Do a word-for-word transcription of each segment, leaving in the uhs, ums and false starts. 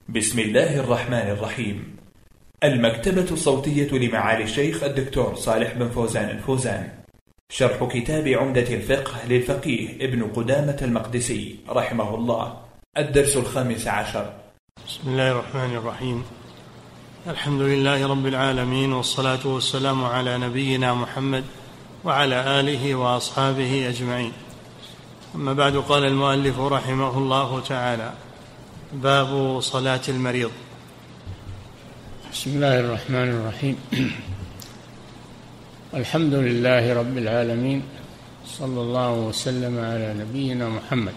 بسم الله الرحمن الرحيم. المكتبة الصوتية لمعالي الشيخ الدكتور صالح بن فوزان الفوزان. شرح كتاب عمدة الفقه للفقيه ابن قدامة المقدسي رحمه الله. الدرس الخامس عشر. بسم الله الرحمن الرحيم. الحمد لله رب العالمين، والصلاة والسلام على نبينا محمد وعلى آله وأصحابه أجمعين. أما بعد، قال المؤلف رحمه الله تعالى: باب صلاة المريض. بسم الله الرحمن الرحيم. الحمد لله رب العالمين، صلى الله وسلم على نبينا محمد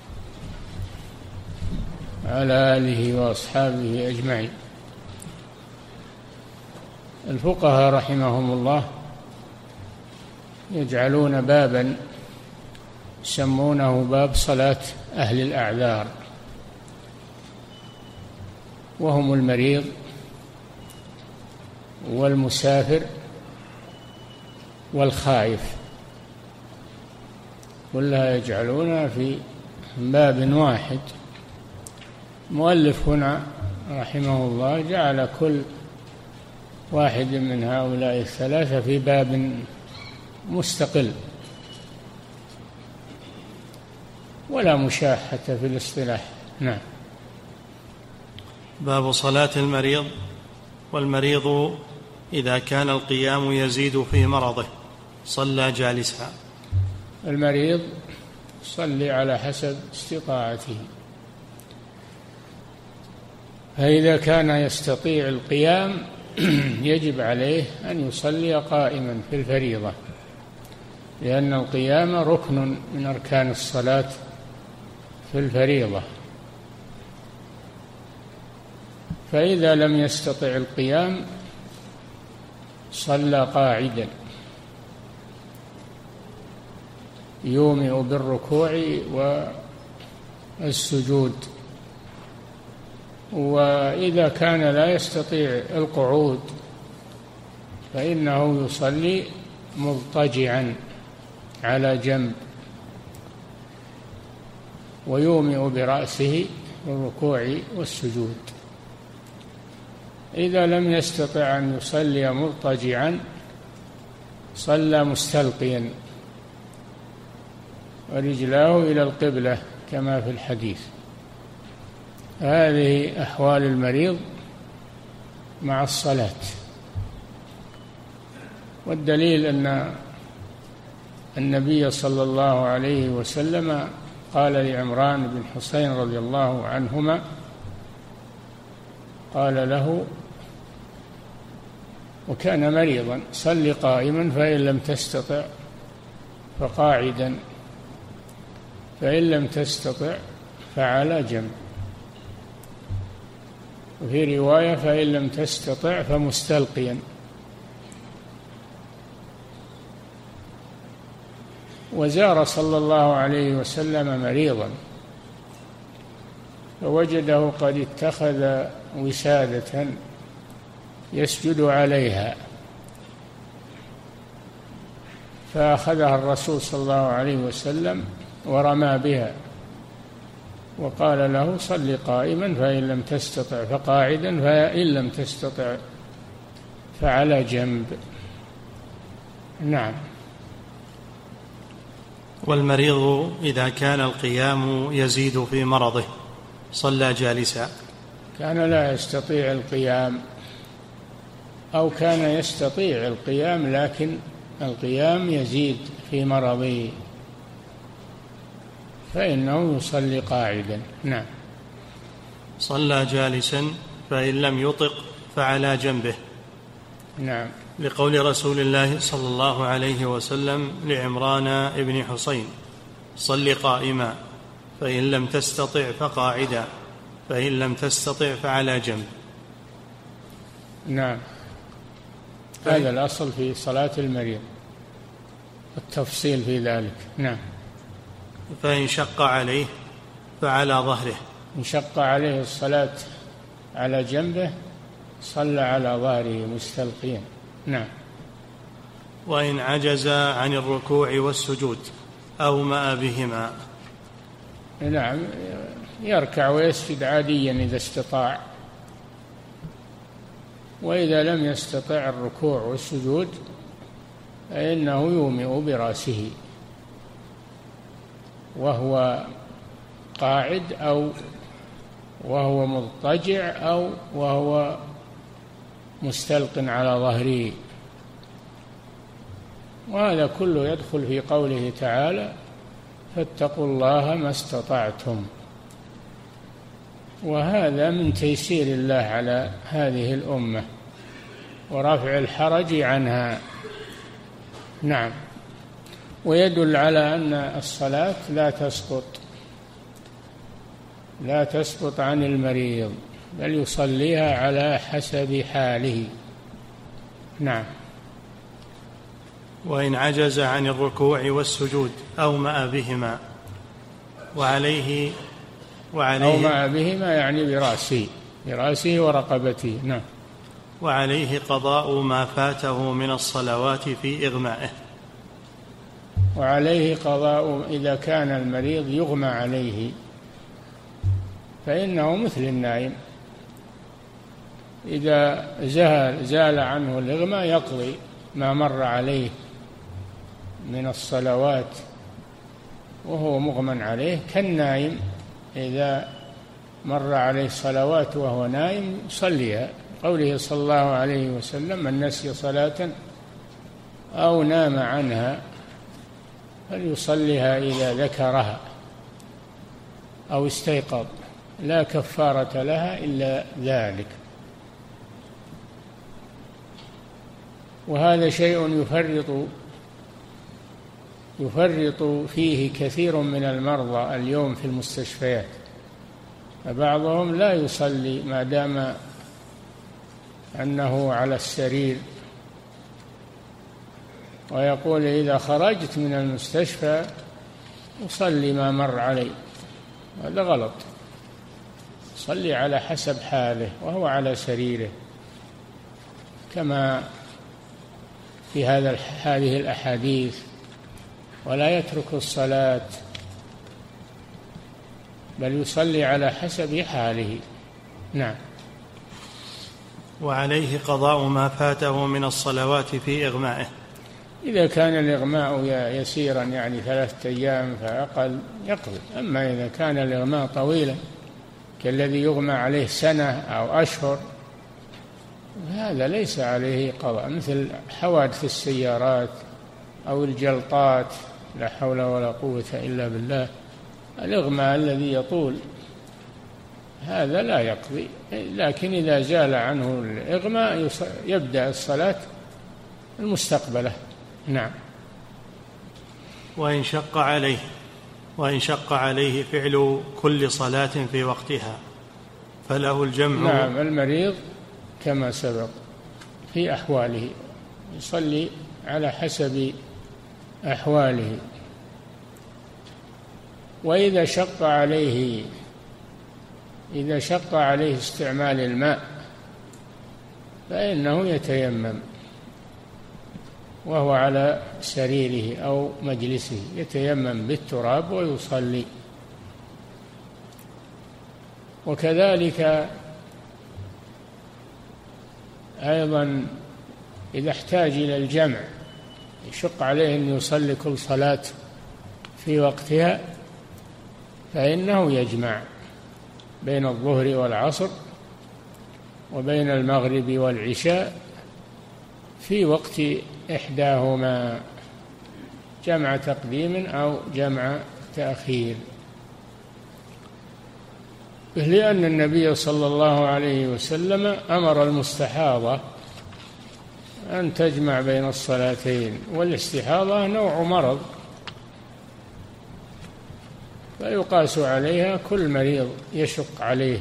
وعلى آله وأصحابه أجمعين. الفقهاء رحمهم الله يجعلون بابا يسمونه باب صلاة أهل الأعذار، وهم المريض والمسافر والخائف، كلها يجعلونها في باب واحد. المؤلف هنا رحمه الله جعل كل واحد من هؤلاء الثلاثة في باب مستقل، ولا مشاحة في الاصطلاح. نعم. باب صلاة المريض. والمريض إذا كان القيام يزيد في مرضه صلى جالسا. المريض صلي على حسب استطاعته، فإذا كان يستطيع القيام يجب عليه أن يصلي قائما في الفريضة، لأن القيام ركن من أركان الصلاة في الفريضة. فإذا لم يستطع القيام صلى قاعدا، يومئ بالركوع والسجود. وإذا كان لا يستطيع القعود فإنه يصلي مضطجعا على جنب، ويومئ برأسه بالركوع والسجود. إذا لم يستطع أن يصلي مضطجعا صلى مستلقيا ورجلاه إلى القبلة كما في الحديث. هذه أحوال المريض مع الصلاة. والدليل أن النبي صلى الله عليه وسلم قال لعمران بن حسين رضي الله عنهما، قال له وكان مريضا: صل قائما فإن لم تستطع فقاعدا، فإن لم تستطع فعلى جنب، وفي رواية فإن لم تستطع فمستلقيا. وزار صلى الله عليه وسلم مريضا فوجده قد اتخذ وسادة يسجد عليها، فأخذها الرسول صلى الله عليه وسلم ورمى بها وقال له: صل قائما فإن لم تستطع فقاعدا، فإن لم تستطع فعلى جنب. نعم. والمريض إذا كان القيام يزيد في مرضه صلى جالسا. كان لا يستطيع القيام أو كان يستطيع القيام لكن القيام يزيد في مرضه فإنه يصلي قاعدا. نعم. صلى جالسا فإن لم يطق فعلى جنبه. نعم. لقول رسول الله صلى الله عليه وسلم لعمران بن حسين: صل قائما فإن لم تستطع فقاعدا، فإن لم تستطع فعلى جنب. نعم. هذا الأصل في صلاة المريض، التفصيل في ذلك. نعم. فإن شق عليه فعلى ظهره. إن شق عليه الصلاة على جنبه صلى على ظهره مستلقيا. نعم. وإن عجز عن الركوع والسجود أومأ بهما. نعم. يركع ويسجد عاديا إذا استطاع، وإذا لم يستطع الركوع والسجود فإنه يومئ برأسه وهو قاعد أو وهو مضطجع أو وهو مستلق على ظهره. وهذا كله يدخل في قوله تعالى: فاتقوا الله ما استطعتم. وهذا من تيسير الله على هذه الأمة ورفع الحرج عنها. نعم. ويدل على أن الصلاة لا تسقط لا تسقط عن المريض، بل يصليها على حسب حاله. نعم. وإن عجز عن الركوع والسجود أومأ بهما وعليه وعليه أومأ بهما يعني برأسه برأسه ورقبته. نعم. وعليه قضاء ما فاته من الصلوات في إغمائه. وعليه قضاء إذا كان المريض يغمى عليه فإنه مثل النائم، إذا زال, زال عنه الإغماء يقضي ما مر عليه من الصلوات وهو مغمى عليه، كالنائم إذا مر عليه صلوات وهو نائم يصليها. قوله صلى الله عليه وسلم: من نسي صلاة أو نام عنها فليصليها إذا ذكرها أو استيقظ، لا كفارة لها إلا ذلك. وهذا شيء يفرط يفرط فيه كثير من المرضى اليوم في المستشفيات، فبعضهم لا يصلي ما دام أنه على السرير، ويقول: إذا خرجت من المستشفى أصلي ما مر علي. هذا غلط، صلي على حسب حاله وهو على سريره، كما في هذا هذه الأحاديث: ولا يترك الصلاة بل يصلي على حسب حاله. نعم. وعليه قضاء ما فاته من الصلوات في إغمائه. إذا كان الإغماء يسيرا يعني ثلاثة أيام فأقل يقضي، أما إذا كان الإغماء طويلا كالذي يغمى عليه سنة أو أشهر هذا ليس عليه قضاء، مثل حوادث السيارات أو الجلطات، لا حول ولا قوة إلا بالله. الإغماء الذي يطول هذا لا يقضي، لكن إذا زال عنه الإغماء يبدأ الصلاة المستقبلة. نعم. وإن شق عليه وإن شق عليه فعل كل صلاة في وقتها فله الجمع. نعم. المريض كما سبق في أحواله يصلي على حسب أحواله. وإذا شق عليه إذا شق عليه استعمال الماء فإنه يتيمم وهو على سريره أو مجلسه، يتيمم بالتراب ويصلي. وكذلك أيضا إذا احتاج إلى الجمع يشق عليه أن يصلي كل صلاة في وقتها فإنه يجمع بين الظهر والعصر وبين المغرب والعشاء في وقت إحداهما، جمع تقديم أو جمع تأخير، لأن النبي صلى الله عليه وسلم أمر المستحاضة أن تجمع بين الصلاتين، والاستحاضة نوع مرض فيقاس عليها كل مريض يشق عليه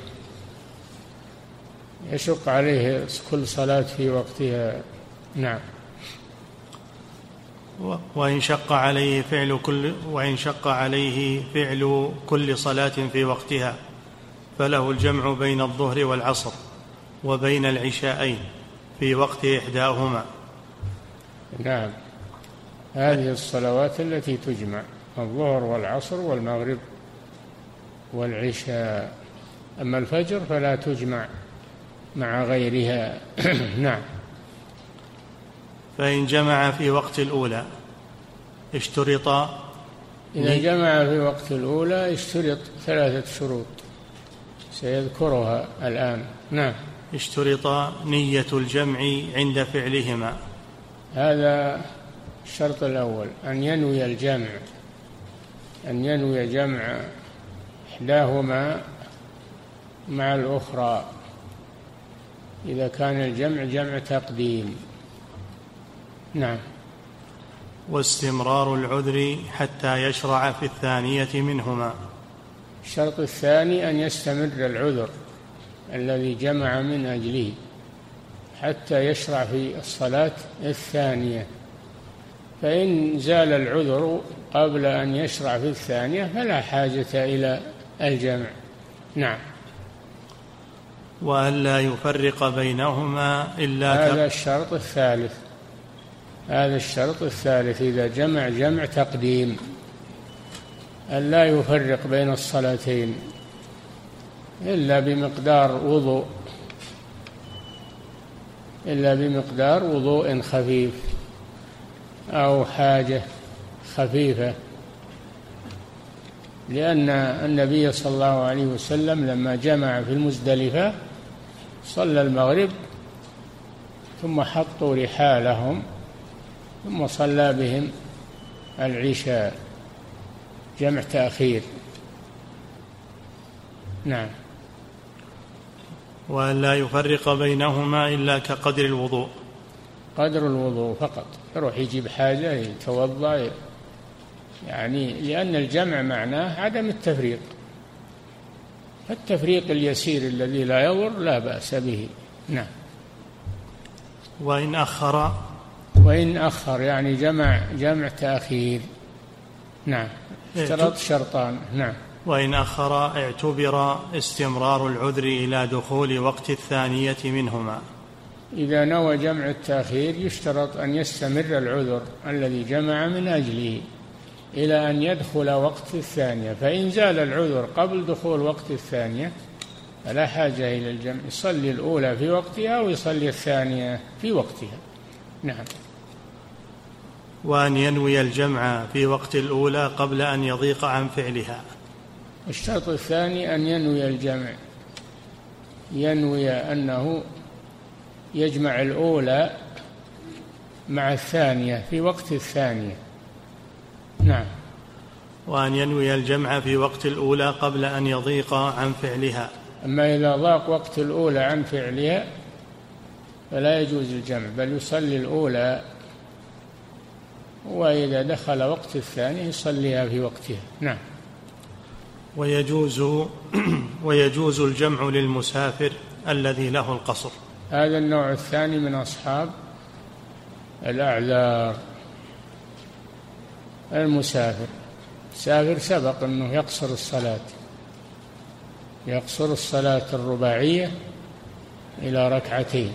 يشق عليه كل صلاة في وقتها. نعم. وإن شق عليه فعل كل وإن شق عليه فعل كل صلاة في وقتها فله الجمع بين الظهر والعصر وبين العشاءين في وقت إحداهما. نعم. هذه الصلوات التي تجمع الظهر والعصر والمغرب والعشاء. أما الفجر فلا تجمع مع غيرها. نعم. فإن جمع في وقت الأولى اشترط، إذا جمع في وقت الأولى اشترط ثلاثة شروط سيذكرها الآن. نعم. اشترط نية الجمع عند فعلهما، هذا الشرط الأول، أن ينوي الجمع، أن ينوي جمع إحداهما مع الأخرى إذا كان الجمع جمع تقديم. نعم. واستمرار العذر حتى يشرع في الثانية منهما. الشرط الثاني أن يستمر العذر الذي جمع من أجله حتى يشرع في الصلاة الثانية، فإن زال العذر قبل أن يشرع في الثانية فلا حاجة إلى الجمع. نعم. وألا يفرق بينهما إلا هذا الشرط الثالث، هذا الشرط الثالث إذا جمع جمع تقديم، ألا يفرق بين الصلاتين إلا بمقدار وضوء، إلا بمقدار وضوء خفيف أو حاجة خفيفة، لأن النبي صلى الله عليه وسلم لما جمع في المزدلفة صلى المغرب ثم حطوا رحالهم ثم صلى بهم العشاء، جمع تأخير. نعم. وأن لا يفرق بينهما إلا كقدر الوضوء، قدر الوضوء فقط، يروح يجيب حاجة يتوضأ، يعني لأن الجمع معناه عدم التفريق، التفريق اليسير الذي لا يضر لا بأس به. نعم. وإن أخر، وإن أخر يعني جمع جمع تأخير. نعم. اشترط شرطان. نعم. وإن أخر اعتبر استمرار العذر إلى دخول وقت الثانية منهما. إذا نوى جمع التأخير يشترط أن يستمر العذر الذي جمع من أجله إلى أن يدخل وقت الثانية، فإن زال العذر قبل دخول وقت الثانية فلا حاجة إلى الجمع، يصلي الأولى في وقتها ويصلي الثانية في وقتها. نعم. وأن ينوي الجمع في وقت الأولى قبل أن يضيق عن فعلها. الشرط الثاني أن ينوي الجمع، ينوي أنه يجمع الأولى مع الثانية في وقت الثانية. نعم. وأن ينوي الجمع في وقت الأولى قبل أن يضيق عن فعلها. أما إذا ضاق وقت الأولى عن فعلها فلا يجوز الجمع، بل يصلي الأولى، وإذا دخل وقت الثانية يصليها في وقتها. نعم. ويجوز ويجوز الجمع للمسافر الذي له القصر. هذا النوع الثاني من أصحاب الأعذار. المسافر سافر سبق أنه يقصر الصلاة، يقصر الصلاة الرباعية إلى ركعتين،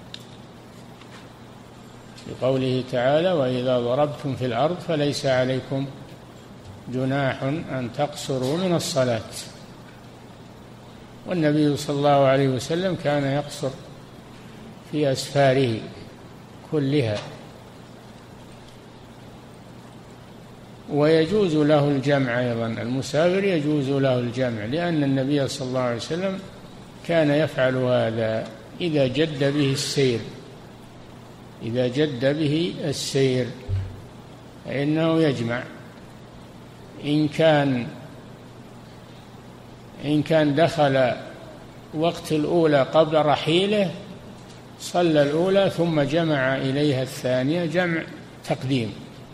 لقوله تعالى: وإذا ضربتم في الأرض فليس عليكم جناح أن تقصروا من الصلاة. والنبي صلى الله عليه وسلم كان يقصر في أسفاره كلها. ويجوز له الجمع أيضا، المسافر يجوز له الجمع، لأن النبي صلى الله عليه وسلم كان يفعل هذا إذا جد به السير، إذا جد به السير فإنه يجمع. إن كان إن كان دخل وقت الأولى قبل رحيله صلى الأولى ثم جمع إليها الثانية جمع تقديم،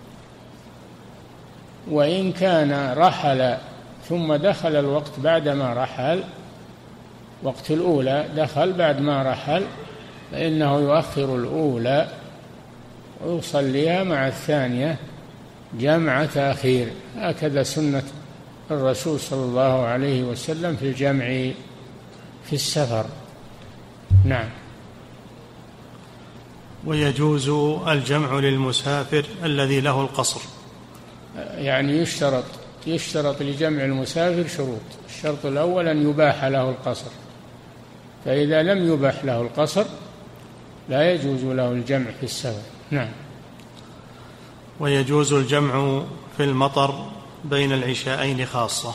وإن كان رحل ثم دخل الوقت بعدما رحل، وقت الأولى دخل بعد ما رحل، فإنه يؤخر الأولى ويصليها مع الثانية جمع تأخير. هكذا سنة الرسول صلى الله عليه وسلم في الجمع في السفر. نعم. ويجوز الجمع للمسافر الذي له القصر، يعني يشترط يشترط لجمع المسافر شروط. الشرط الأول أن يباح له القصر، فإذا لم يباح له القصر لا يجوز له الجمع في السفر. نعم. ويجوز الجمع في المطر بين العشاءين خاصة.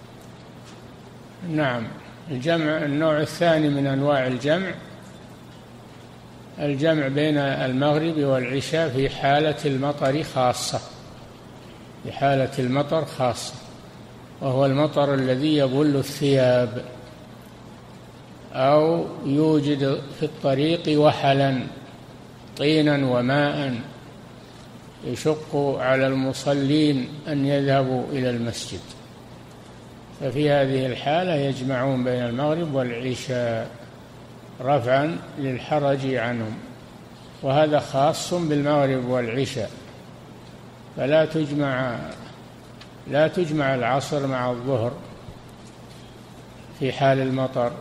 نعم. الجمع النوع الثاني من أنواع الجمع الجمع بين المغرب والعشاء في حالة المطر خاصة، في حالة المطر خاصة، وهو المطر الذي يبل الثياب أو يوجد في الطريق وحلا طينا وماء يشق على المصلين أن يذهبوا إلى المسجد، ففي هذه الحالة يجمعون بين المغرب والعشاء رفعا للحرج عنهم، وهذا خاص بالمغرب والعشاء، فلا تجمع لا تجمع العصر مع الظهر في حال المطر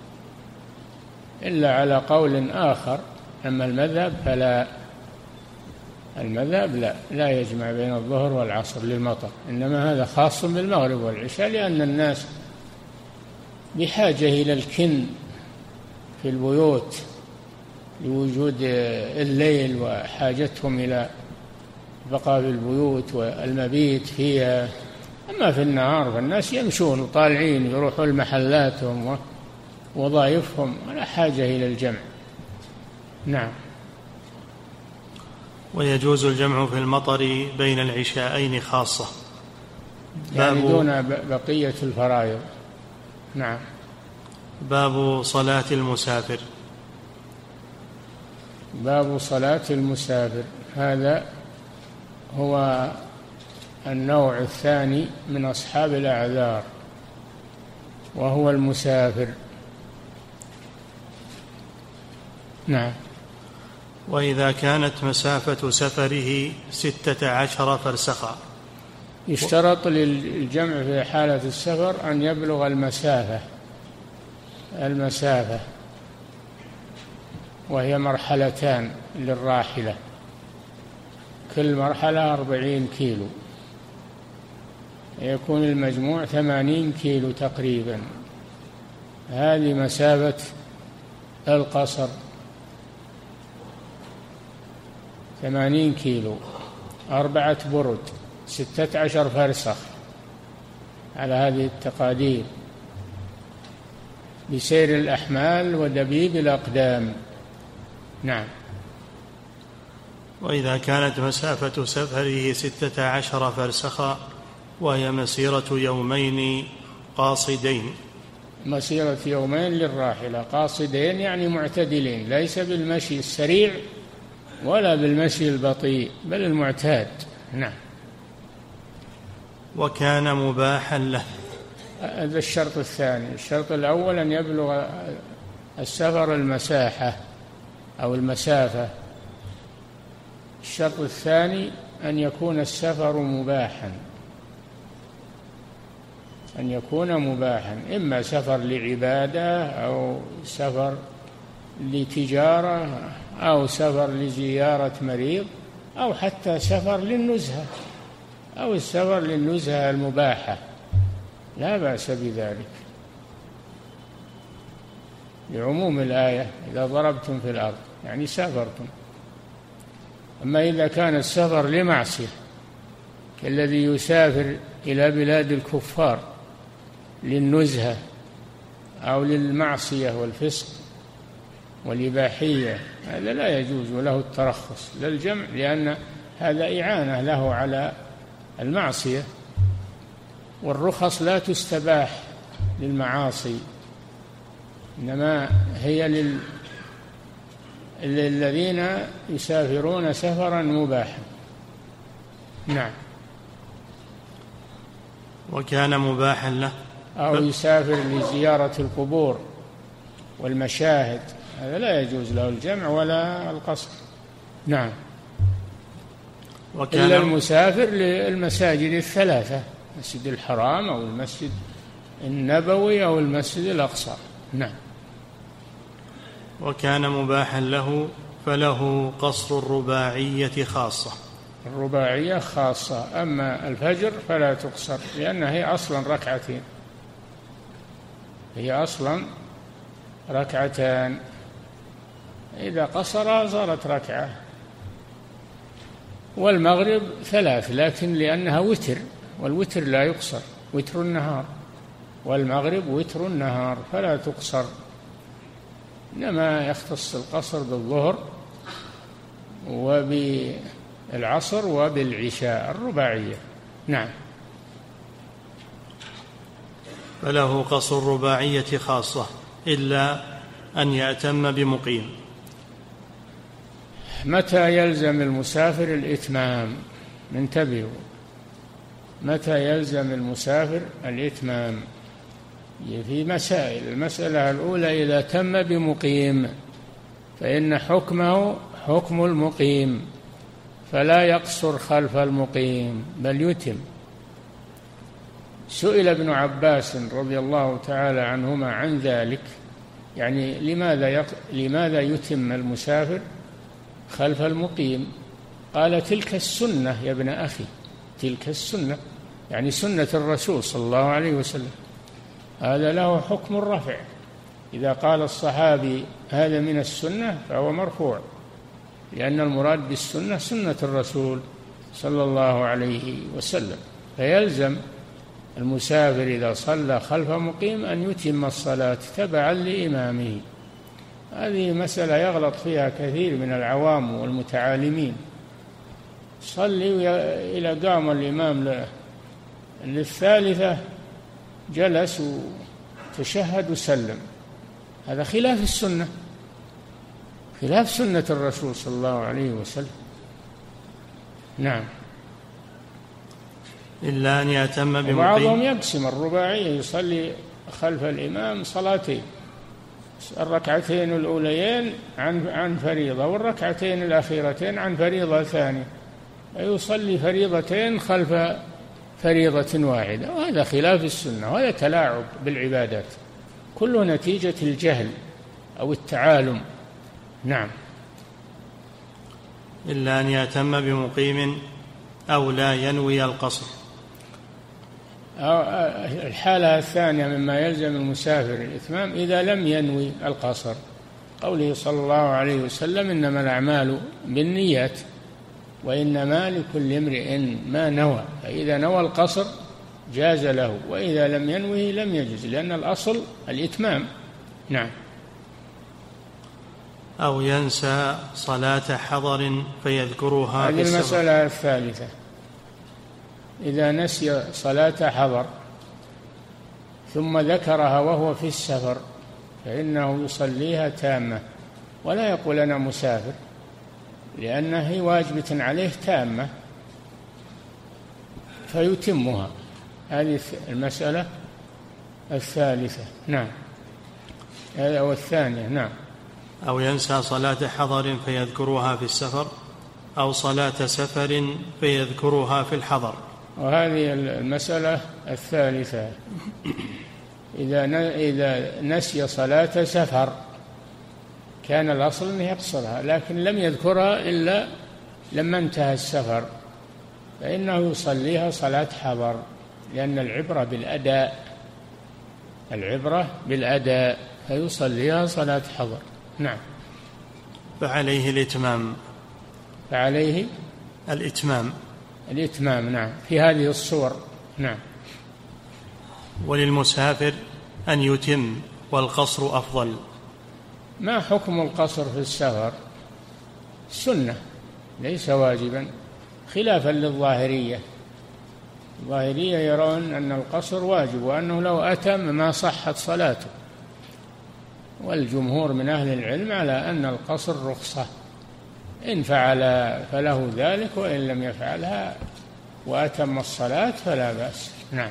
إلا على قول آخر. أما المذهب فلا، المذهب لا لا يجمع بين الظهر والعصر للمطر، إنما هذا خاص بالمغرب والعشاء، لأن الناس بحاجة إلى الكن في البيوت لوجود الليل وحاجتهم إلى بقاء في البيوت والمبيت فيها. أما في النهار فالناس يمشون وطالعين يروحوا لمحلاتهم ووظائفهم ولا حاجة إلى الجمع. نعم. ويجوز الجمع في المطر بين العشاءين خاصة، يعني دون بقية الفرائض. نعم. باب صلاة المسافر. باب صلاة المسافر، هذا هو النوع الثاني من أصحاب الأعذار، وهو المسافر. نعم. وإذا كانت مسافة سفره ستة عشر فرسخا. يشترط للجمع في حالة السفر أن يبلغ المسافة المسافة وهي مرحلتان للراحلة، كل مرحلة أربعين كيلو، يكون المجموع ثمانين كيلو تقريبا. هذه مسافة القصر، ثمانين كيلو، أربعة برد، ستة عشر فرسخ على هذه التقادير، بسير الأحمال ودبيب الأقدام. نعم. وإذا كانت مسافة سفره ستة عشر فرسخا وهي مسيرة يومين قاصدين. مسيرة يومين للراحلة، قاصدين يعني معتدلين، ليس بالمشي السريع ولا بالمشي البطيء بل المعتاد. نعم. وكان مباحا له. هذا الشرط الثاني. الشرط الأول أن يبلغ السفر المساحة أو المسافة. الشرط الثاني أن يكون السفر مباحا، أن يكون مباحا، إما سفر لعبادة أو سفر لتجارة أو سفر لزيارة مريض أو حتى سفر للنزهة أو السفر للنزهة المباحة، لا بأس بذلك لعموم الآية إذا ضربتم في الأرض يعني سافرتم. أما إذا كان السفر لمعصية كالذي يسافر إلى بلاد الكفار للنزهة أو للمعصية والفسق والإباحية، هذا لا يجوز له الترخص للجمع، لأن هذا إعانة له على المعصية، والرخص لا تستباح للمعاصي، إنما هي لل... للذين يسافرون سفرا مباحا. نعم. وكان مباحا له أو يسافر لزيارة القبور والمشاهد، هذا لا يجوز له الجمع ولا القصر. نعم. وكان إلا المسافر للمساجد الثلاثة، المسجد الحرام أو المسجد النبوي أو المسجد الأقصى. نعم. وكان مباحا له فله قصر الرباعية خاصة. الرباعية خاصة، أما الفجر فلا تقصر لأنها هي أصلا ركعتين، هي أصلا ركعتان، إذا قصر صارت ركعة. والمغرب ثلاث لكن لأنها وتر، والوتر لا يقصر، وتر النهار، والمغرب وتر النهار فلا تقصر، إنما يختص القصر بالظهر وبالعصر وبالعشاء الرباعية. نعم. فله قصر الرباعية خاصة إلا أن يأتم بمقيم. متى يلزم المسافر الإتمام؟ انتبهوا، متى يلزم المسافر الإتمام؟ في مسائل. المسألة الأولى إذا تم بمقيم فإن حكمه حكم المقيم، فلا يقصر خلف المقيم بل يتم. سئل ابن عباس رضي الله تعالى عنهما عن ذلك، يعني لماذا يق... لماذا يتم المسافر خلف المقيم؟ قال تلك السنة يا ابن أخي، تلك السنة، يعني سنة الرسول صلى الله عليه وسلم، هذا له حكم الرفع. إذا قال الصحابي هذا من السنة فهو مرفوع، لأن المراد بالسنة سنة الرسول صلى الله عليه وسلم. فيلزم المسافر إذا صلى خلف مقيم أن يتم الصلاة تبعا لإمامه. هذه مسألة يغلط فيها كثير من العوام والمتعالمين، صلي إلى قام الإمام للثالثة جلس وتشهد وسلم، هذا خلاف السنة، خلاف سنة الرسول صلى الله عليه وسلم. نعم. إلا أن يأتم بمقيم. وبعضهم يقسم الرباعية، يصلي خلف الإمام صلاتين، الركعتين الأوليين عن عن فريضة، والركعتين الأخيرتين عن فريضة ثانية، ويصلي فريضتين خلف فريضة واحدة، وهذا خلاف السنة، وهذا تلاعب بالعبادات، كله نتيجة الجهل أو التعالم. نعم. إلا أن يأتم بمقيم أو لا ينوي القصر. الحالة الثانية مما يلزم المسافر الإتمام إذا لم ينوي القصر، قوله صلى الله عليه وسلم إنما الأعمال بالنيات وإنما لكل امرئ ما نوى، فإذا نوى القصر جاز له، وإذا لم ينوه لم يجز، لأن الأصل الإتمام. نعم. أو ينسى صلاة حضر فيذكرها. هذه المسألة الثالثة، إذا نسي صلاة حضر ثم ذكرها وهو في السفر فإنه يصليها تامة، ولا يقول أنا مسافر، لأنها واجبة عليه تامة فيتمها. هذه المسألة الثالثة. نعم. هذا هو الثانية. نعم. أو ينسى صلاة حضر فيذكرها في السفر، أو صلاة سفر فيذكرها في الحضر. وهذه المسألة الثالثة، إذا إذا نسي صلاة سفر كان الأصل أن يقصرها، لكن لم يذكرها إلا لما انتهى السفر، فإنه يصليها صلاة حضر، لأن العبرة بالأداء، العبرة بالأداء، فيصليها صلاة حضر. نعم. فعليه الإتمام. فعليه الإتمام. الإتمام. نعم. في هذه الصور. نعم. وللمسافر أن يتم والقصر أفضل. ما حكم القصر في السفر؟ سنة ليس واجبا، خلافا للظاهرية. الظاهرية يرون أن القصر واجب، وأنه لو أتم ما صحت صلاته، والجمهور من أهل العلم على أن القصر رخصة، إن فعل فله ذلك، وإن لم يفعلها وأتم الصلاة فلا بأس. نعم.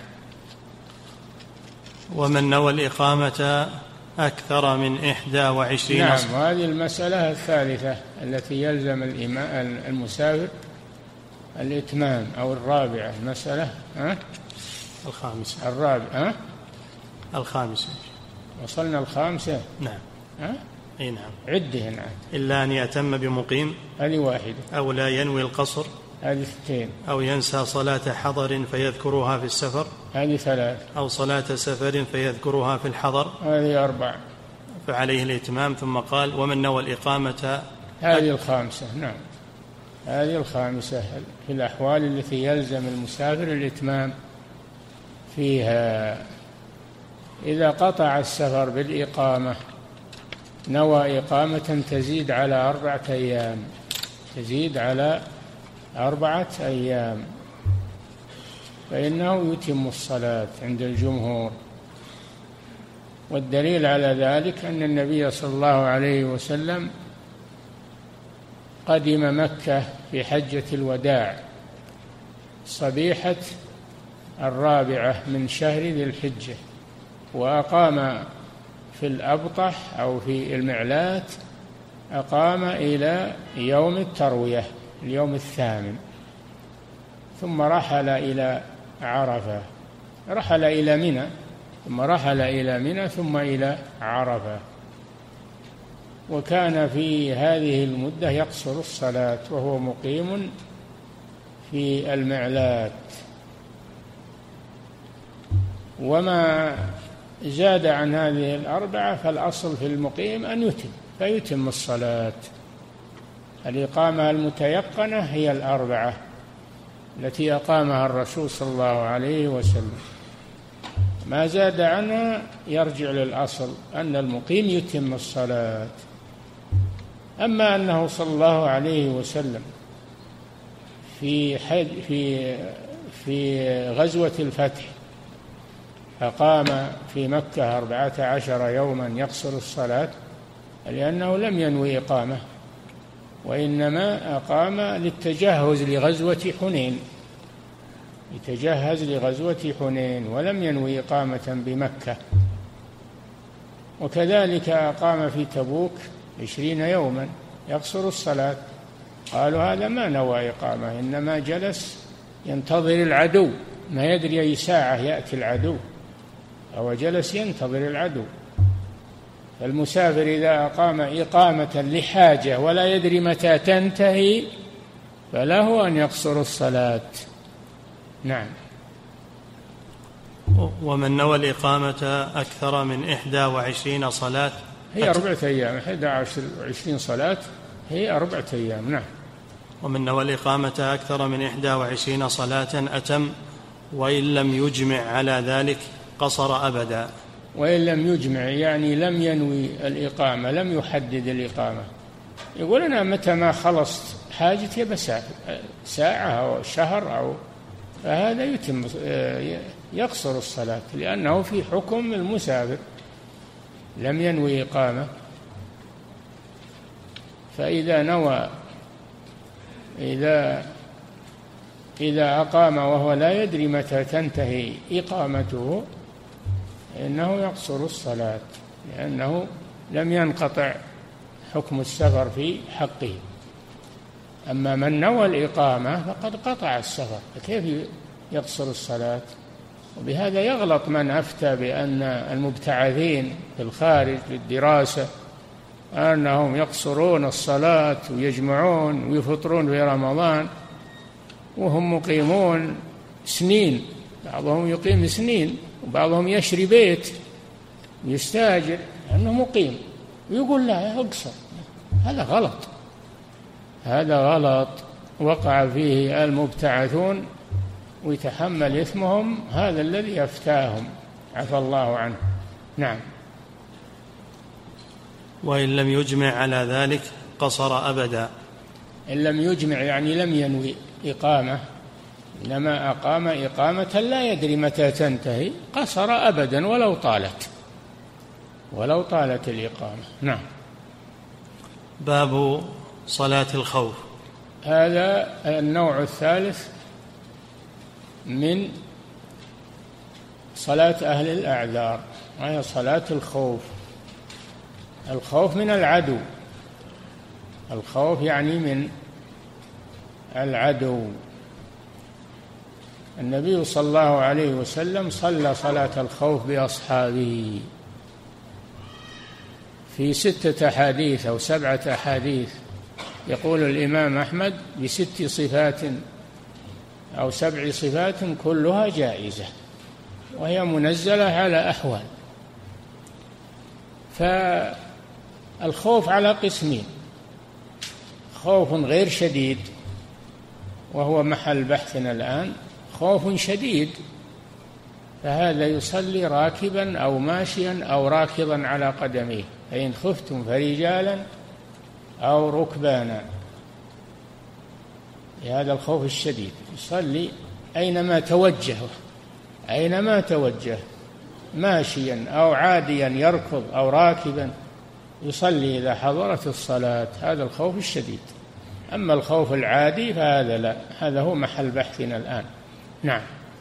ومن نوى الإقامة أكثر من إحدى وعشرين. نعم. وهذه المسألة الثالثة التي يلزم المسافر الإتمام، أو الرابعة المسألة. ها؟ الخامسة. الرابعة. ها؟ الخامسة. وصلنا الخامسة. نعم. ها؟ أي نعم. عده. نعم. إلا أن يأتم بمقيم، هذه واحدة. أو لا ينوي القصر، هذه اثنتين. أو ينسى صلاة حضر فيذكرها في السفر، هذه ثلاث. أو صلاة سفر فيذكرها في الحضر، هذه أربع. فعليه الإتمام. ثم قال: ومن نوى الإقامة، هذه الخامسة. نعم، هذه الخامسة في الأحوال التي يلزم المسافر الإتمام فيها. إذا قطع السفر بالإقامة نوى إقامة تزيد على أربعة أيام، تزيد على أربعة أيام، فإنه يتم الصلاة عند الجمهور. والدليل على ذلك أن النبي صلى الله عليه وسلم قدم مكة في حجة الوداع صبيحة الرابعة من شهر ذي الحجة، وأقام في الأبطح أو في المعلات، أقام إلى يوم التروية اليوم الثامن، ثم رحل إلى عرفة، رحل إلى منى، ثم رحل إلى منى ثم إلى عرفة. وكان في هذه المدة يقصر الصلاة وهو مقيم في المعلات. وما زاد عن هذه الأربعة فالأصل في المقيم أن يتم، فيتم الصلاة. الإقامة المتيقنة هي الأربعة التي أقامها الرسول صلى الله عليه وسلم. ما زاد عنها يرجع للأصل أن المقيم يتم الصلاة. أما أنه صلى الله عليه وسلم في حج في في غزوة الفتح أقام في مكة أربعة عشر يوما يقصر الصلاة، لأنه لم ينوي إقامة، وإنما أقام للتجهز لغزوة حنين، يتجهز لغزوة حنين، ولم ينوي إقامة بمكة. وكذلك أقام في تبوك عشرين يوما يقصر الصلاة، قالوا هذا ما نوى إقامة، إنما جلس ينتظر العدو، ما يدري أي ساعة يأتي العدو، أو جلس ينتظر العدو. المسافر إذا أقام إقامة لحاجة ولا يدري متى تنتهي فله أن يقصر الصلاة. نعم. ومن نوى الإقامة أكثر من إحدى وعشرين صلاة، هي أربعة أيام، إحدى وعشرين صلاة هي أربعة أيام. نعم. ومن نوى الإقامة أكثر من إحدى وعشرين صلاة أتم، وإن لم يجمع على ذلك قصر أبدا. وإن لم يجمع يعني لم ينوي الإقامة، لم يحدد الإقامة، يقول أنا متى ما خلصت حاجتي بسافر ساعة أو شهر أو، فهذا يتم يقصر الصلاة، لأنه في حكم المسافر لم ينوي إقامة. فإذا نوى إذا إذا أقام وهو لا يدري متى تنتهي إقامته إنه يقصر الصلاة، لأنه لم ينقطع حكم السفر في حقه. أما من نوى الإقامة فقد قطع السفر، فكيف يقصر الصلاة؟ وبهذا يغلط من أفتى بأن المبتعثين في الخارج للدراسة أنهم يقصرون الصلاة ويجمعون ويفطرون في رمضان وهم مقيمون سنين، بعضهم يقيم سنين وبعضهم يشري بيت ويستاجر أنه مقيم ويقول لا أقصر. هذا غلط، هذا غلط وقع فيه المبتعثون ويتحمل إثمهم هذا الذي أفتاهم، عفى الله عنه. نعم. وإن لم يجمع على ذلك قصر أبدا. إن لم يجمع يعني لم ينوي إقامة، إنما أقام إقامة لا يدري متى تنتهي، قصر أبدا ولو طالت ولو طالت الإقامة. نعم. باب صلاة الخوف. هذا النوع الثالث من صلاة أهل الأعذار، وهي صلاة الخوف. الخوف من العدو، الخوف يعني من العدو. النبي صلى الله عليه وسلم صلى صلاة الخوف بأصحابه في ستة أحاديث أو سبعة أحاديث، يقول الإمام أحمد بست صفات أو سبع صفات كلها جائزة، وهي منزلة على أحوال. فالخوف على قسمين: خوف غير شديد وهو محل بحثنا الآن، خوف شديد فهذا يصلي راكبا أو ماشيا أو راكضا على قدميه، فإن خفتم فرجالا أو ركبانا. هذا الخوف الشديد يصلي أينما توجه، أينما توجه ماشيا أو عاديا يركض أو راكبا يصلي إذا حضرت الصلاة، هذا الخوف الشديد. أما الخوف العادي فهذا لا، هذا هو محل بحثنا الآن. نعم.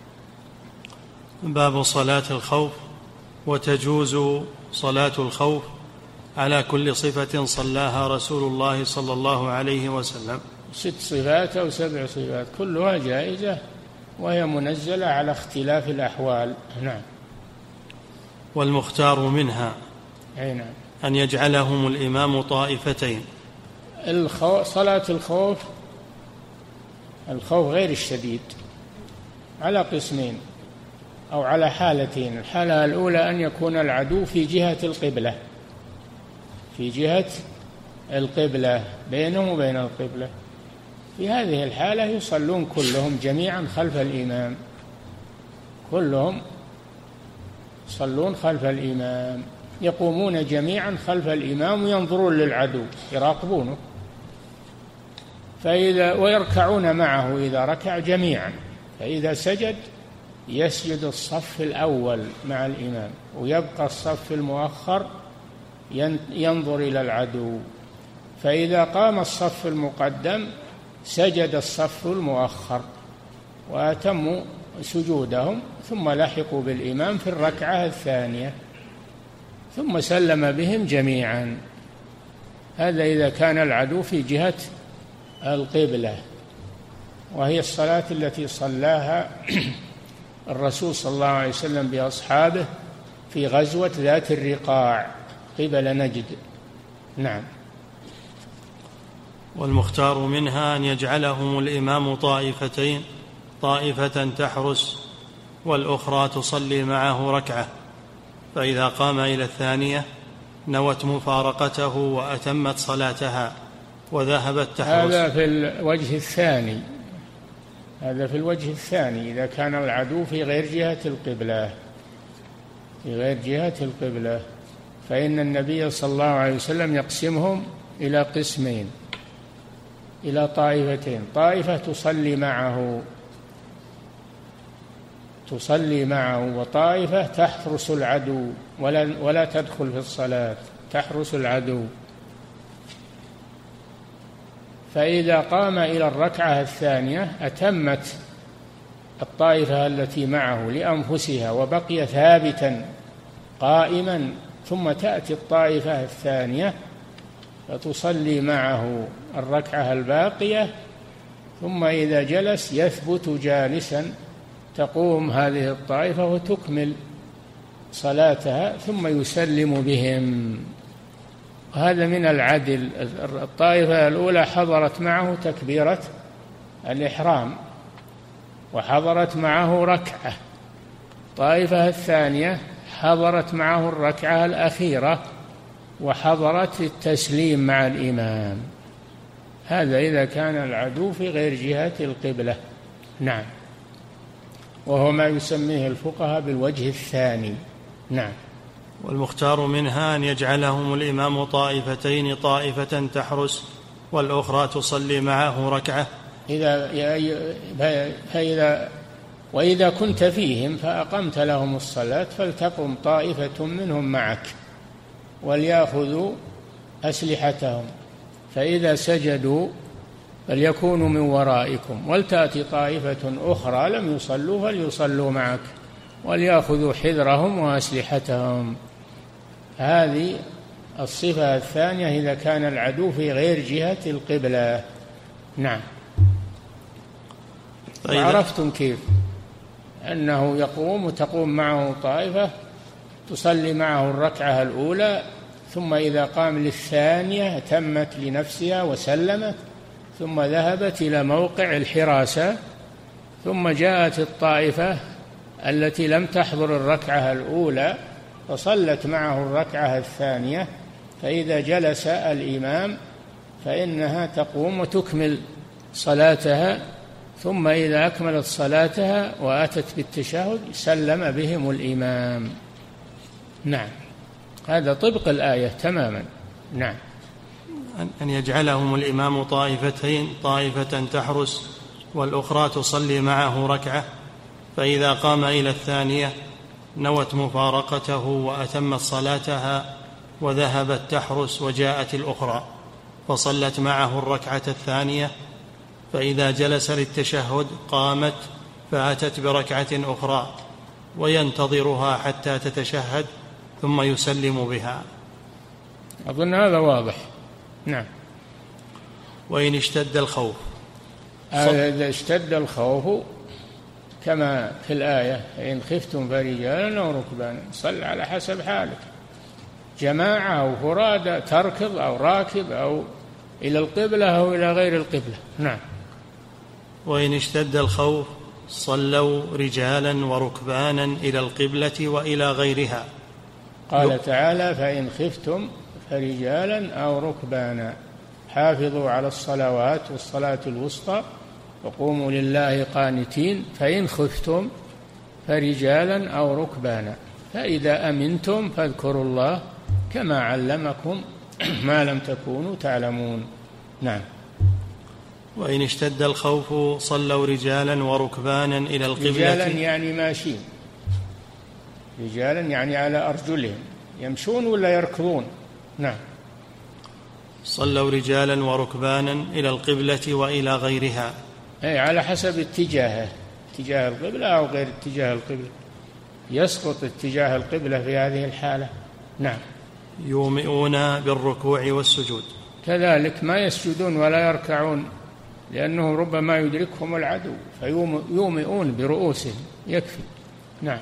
باب صلاة الخوف. وتجوز صلاة الخوف على كل صفة صلاها رسول الله صلى الله عليه وسلم. ست صفات أو سبع صفات كلها جائزة، وهي منزلة على اختلاف الأحوال. نعم. والمختار منها أي نعم أن يجعلهم الإمام طائفتين. الخو... صلاة الخوف، الخوف غير الشديد، على قسمين أو على حالتين. الحالة الأولى أن يكون العدو في جهة القبلة، في جهة القبلة بينهم وبين القبلة. في هذه الحالة يصلون كلهم جميعا خلف الإمام، كلهم يصلون خلف الإمام، يقومون جميعا خلف الإمام وينظرون للعدو يراقبونه، فإذا ويركعون معه إذا ركع جميعا، فإذا سجد يسجد الصف الأول مع الإمام، ويبقى الصف المؤخر ينظر إلى العدو، فإذا قام الصف المقدم سجد الصف المؤخر وأتموا سجودهم، ثم لحقوا بالإمام في الركعة الثانية، ثم سلم بهم جميعا. هذا إذا كان العدو في جهة القبلة، وهي الصلاة التي صلاها الرسول صلى الله عليه وسلم بأصحابه في غزوة ذات الرقاع قبل نجد. نعم. والمختار منها أن يجعلهم الإمام طائفتين، طائفة تحرس والأخرى تصلي معه ركعة، فإذا قام إلى الثانية نوت مفارقته وأتمت صلاتها وذهبت تحرس. هذا في الوجه الثاني، هذا في الوجه الثاني إذا كان العدو في غير جهة القبلة، في غير جهة القبلة، فإن النبي صلى الله عليه وسلم يقسمهم إلى قسمين، إلى طائفتين: طائفة تصلي معه تصلي معه وطائفة تحرس العدو ولا, ولا تدخل في الصلاة، تحرس العدو. فإذا قام إلى الركعة الثانية أتمت الطائفة التي معه لأنفسها وبقي ثابتا قائما، ثم تأتي الطائفة الثانية فتصلي معه الركعة الباقية، ثم إذا جلس يثبت جالسا، تقوم هذه الطائفة وتكمل صلاتها ثم يسلم بهم. هذا من العدل. الطائفة الأولى حضرت معه تكبيرة الإحرام وحضرت معه ركعة، الطائفة الثانية حضرت معه الركعة الأخيرة وحضرت التسليم مع الإمام. هذا إذا كان العدو في غير جهة القبلة. نعم. وهو ما يسميه الفقهاء بالوجه الثاني. نعم. والمختار منها أن يجعلهم الإمام طائفتين، طائفة تحرس والأخرى تصلي معه ركعة. إذا فإذا وإذا كنت فيهم فأقمت لهم الصلاة فلتقم طائفة منهم معك وليأخذوا أسلحتهم، فإذا سجدوا فليكونوا من ورائكم، ولتأتي طائفة أخرى لم يصلوا فليصلوا معك وليأخذوا حذرهم وأسلحتهم. هذه الصفة الثانية إذا كان العدو في غير جهة القبلة. نعم. وعرفتم كيف أنه يقوم وتقوم معه طائفة تصلي معه الركعة الأولى، ثم إذا قام للثانية تمت لنفسها وسلمت، ثم ذهبت إلى موقع الحراسة ثم جاءت الطائفة التي لم تحضر الركعة الأولى فصلت معه الركعة الثانية، فإذا جلس الإمام فإنها تقوم وتكمل صلاتها، ثم إذا أكملت صلاتها وأتت بالتشهد سلم بهم الإمام. نعم، هذا طبق الآية تماما. نعم، أن يجعلهم الإمام طائفتين، طائفة تحرس والأخرى تصلي معه ركعة، فإذا قام إلى الثانية نوت مفارقته وأتمت صلاتها وذهبت تحرس، وجاءت الأخرى فصلت معه الركعة الثانية، فإذا جلس للتشهد قامت فأتت بركعة أخرى وينتظرها حتى تتشهد ثم يسلم بها. أظن هذا واضح. نعم. وإن اشتد الخوف، إذا اشتد الخوف كما في الآية إن خفتم فرجالا أو ركبانا، صل على حسب حالك، جماعة أو فرادى، تركض أو راكب أو إلى القبلة أو إلى غير القبلة. نعم. وإن اشتد الخوف صلوا رجالا وركبانا إلى القبلة وإلى غيرها. قال تعالى فإن خفتم فرجالا أو ركبانا حافظوا على الصلوات والصلاة الوسطى وقوموا لله قانتين، فإن خفتم فرجالا أو ركبانا فإذا أمنتم فاذكروا الله كما علمكم ما لم تكونوا تعلمون. نعم. وإن اشتد الخوف صلوا رجالا وركبانا إلى القبلة. رجالا يعني ماشين، رجالا يعني على أرجلهم، يمشون ولا يركضون. نعم. صلوا رجالا وركبانا إلى القبلة وإلى غيرها، أي على حسب اتجاهه، اتجاه القبلة أو غير اتجاه القبلة، يسقط اتجاه القبلة في هذه الحالة. نعم. يومئون بالركوع والسجود، كذلك ما يسجدون ولا يركعون لأنه ربما يدركهم العدو فيومئون برؤوسهم، يكفي. نعم.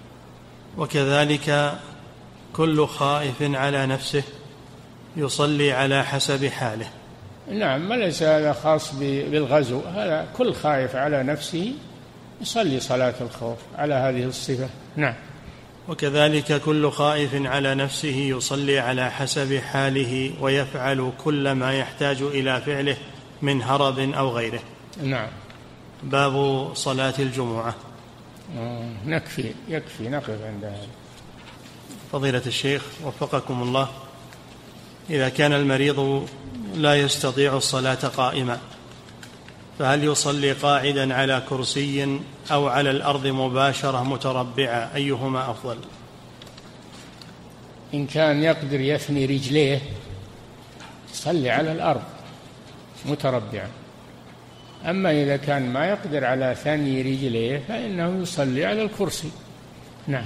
وكذلك كل خائف على نفسه يصلي على حسب حاله. نعم، ما ليس هذا خاص بالغزو، هذا كل خائف على نفسه يصلي صلاة الخوف على هذه الصفة. نعم. وكذلك كل خائف على نفسه يصلي على حسب حاله ويفعل كل ما يحتاج إلى فعله من هرب أو غيره. نعم. باب صلاة الجمعة. نكفي يكفي نقف عند هذا. فضيلة الشيخ وفقكم الله، إذا كان المريض لا يستطيع الصلاة قائما فهل يصلي قاعدا على كرسي أو على الأرض مباشرة متربعة، أيهما أفضل؟ إن كان يقدر يثني رجليه صلي على الأرض متربعا، أما إذا كان ما يقدر على ثني رجليه فإنه يصلي على الكرسي. نعم.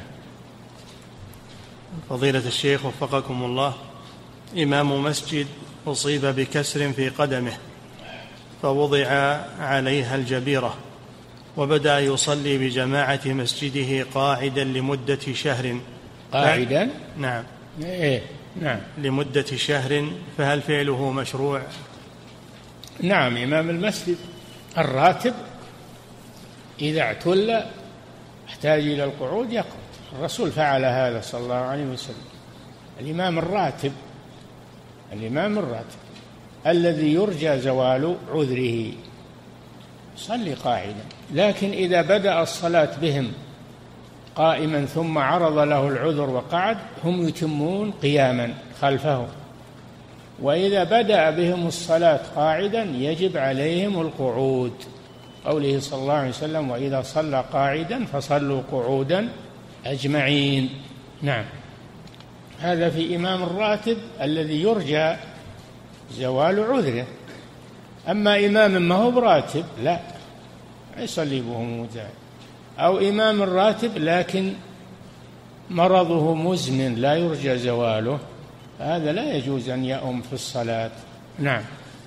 فضيلة الشيخ وفقكم الله، إمام مسجد أصيب بكسر في قدمه فوضع عليها الجبيرة وبدأ يصلي بجماعة مسجده قاعدا لمدة شهر. قاعدا؟ نعم. إيه؟ نعم. لمدة شهر، فهل فعله مشروع؟ نعم، إمام المسجد الراتب إذا اعتل احتاج إلى القعود يقعد، الرسول فعل هذا صلى الله عليه وسلم. الإمام الراتب الإمام الراتب الذي يرجى زوال عذره صلي قاعدا، لكن إذا بدأ الصلاة بهم قائما ثم عرض له العذر وقعد هم يتمون قياما خلفه، وإذا بدأ بهم الصلاة قاعدا يجب عليهم القعود، قوله صلى الله عليه وسلم وإذا صلى قاعدا فصلوا قعودا أجمعين. نعم. هذا في إمام الراتب الذي يرجى زوال عذره. أما إمام ما هو براتب لا يصلي بهم مجاهد، أو إمام الراتب لكن مرضه مزمن لا يرجى زواله، هذا لا يجوز أن يؤم في الصلاة. نعم.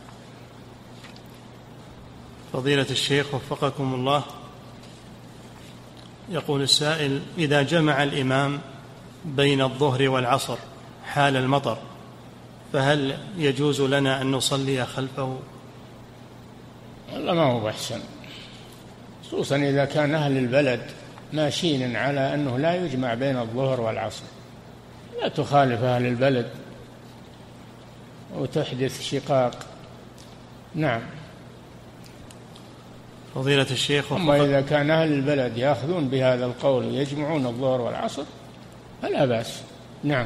فضيلة الشيخ وفقكم الله، يقول السائل: إذا جمع الإمام بين الظهر والعصر حال المطر فهل يجوز لنا أن نصلي خلفه؟ والله ما هو أحسن، خصوصا إذا كان أهل البلد ماشيين على أنه لا يجمع بين الظهر والعصر، لا تخالف أهل البلد وتحدث شقاق. نعم. فضيلة الشيخ، أما إذا كان أهل البلد يأخذون بهذا القول ويجمعون الظهر والعصر فلا بأس. نعم.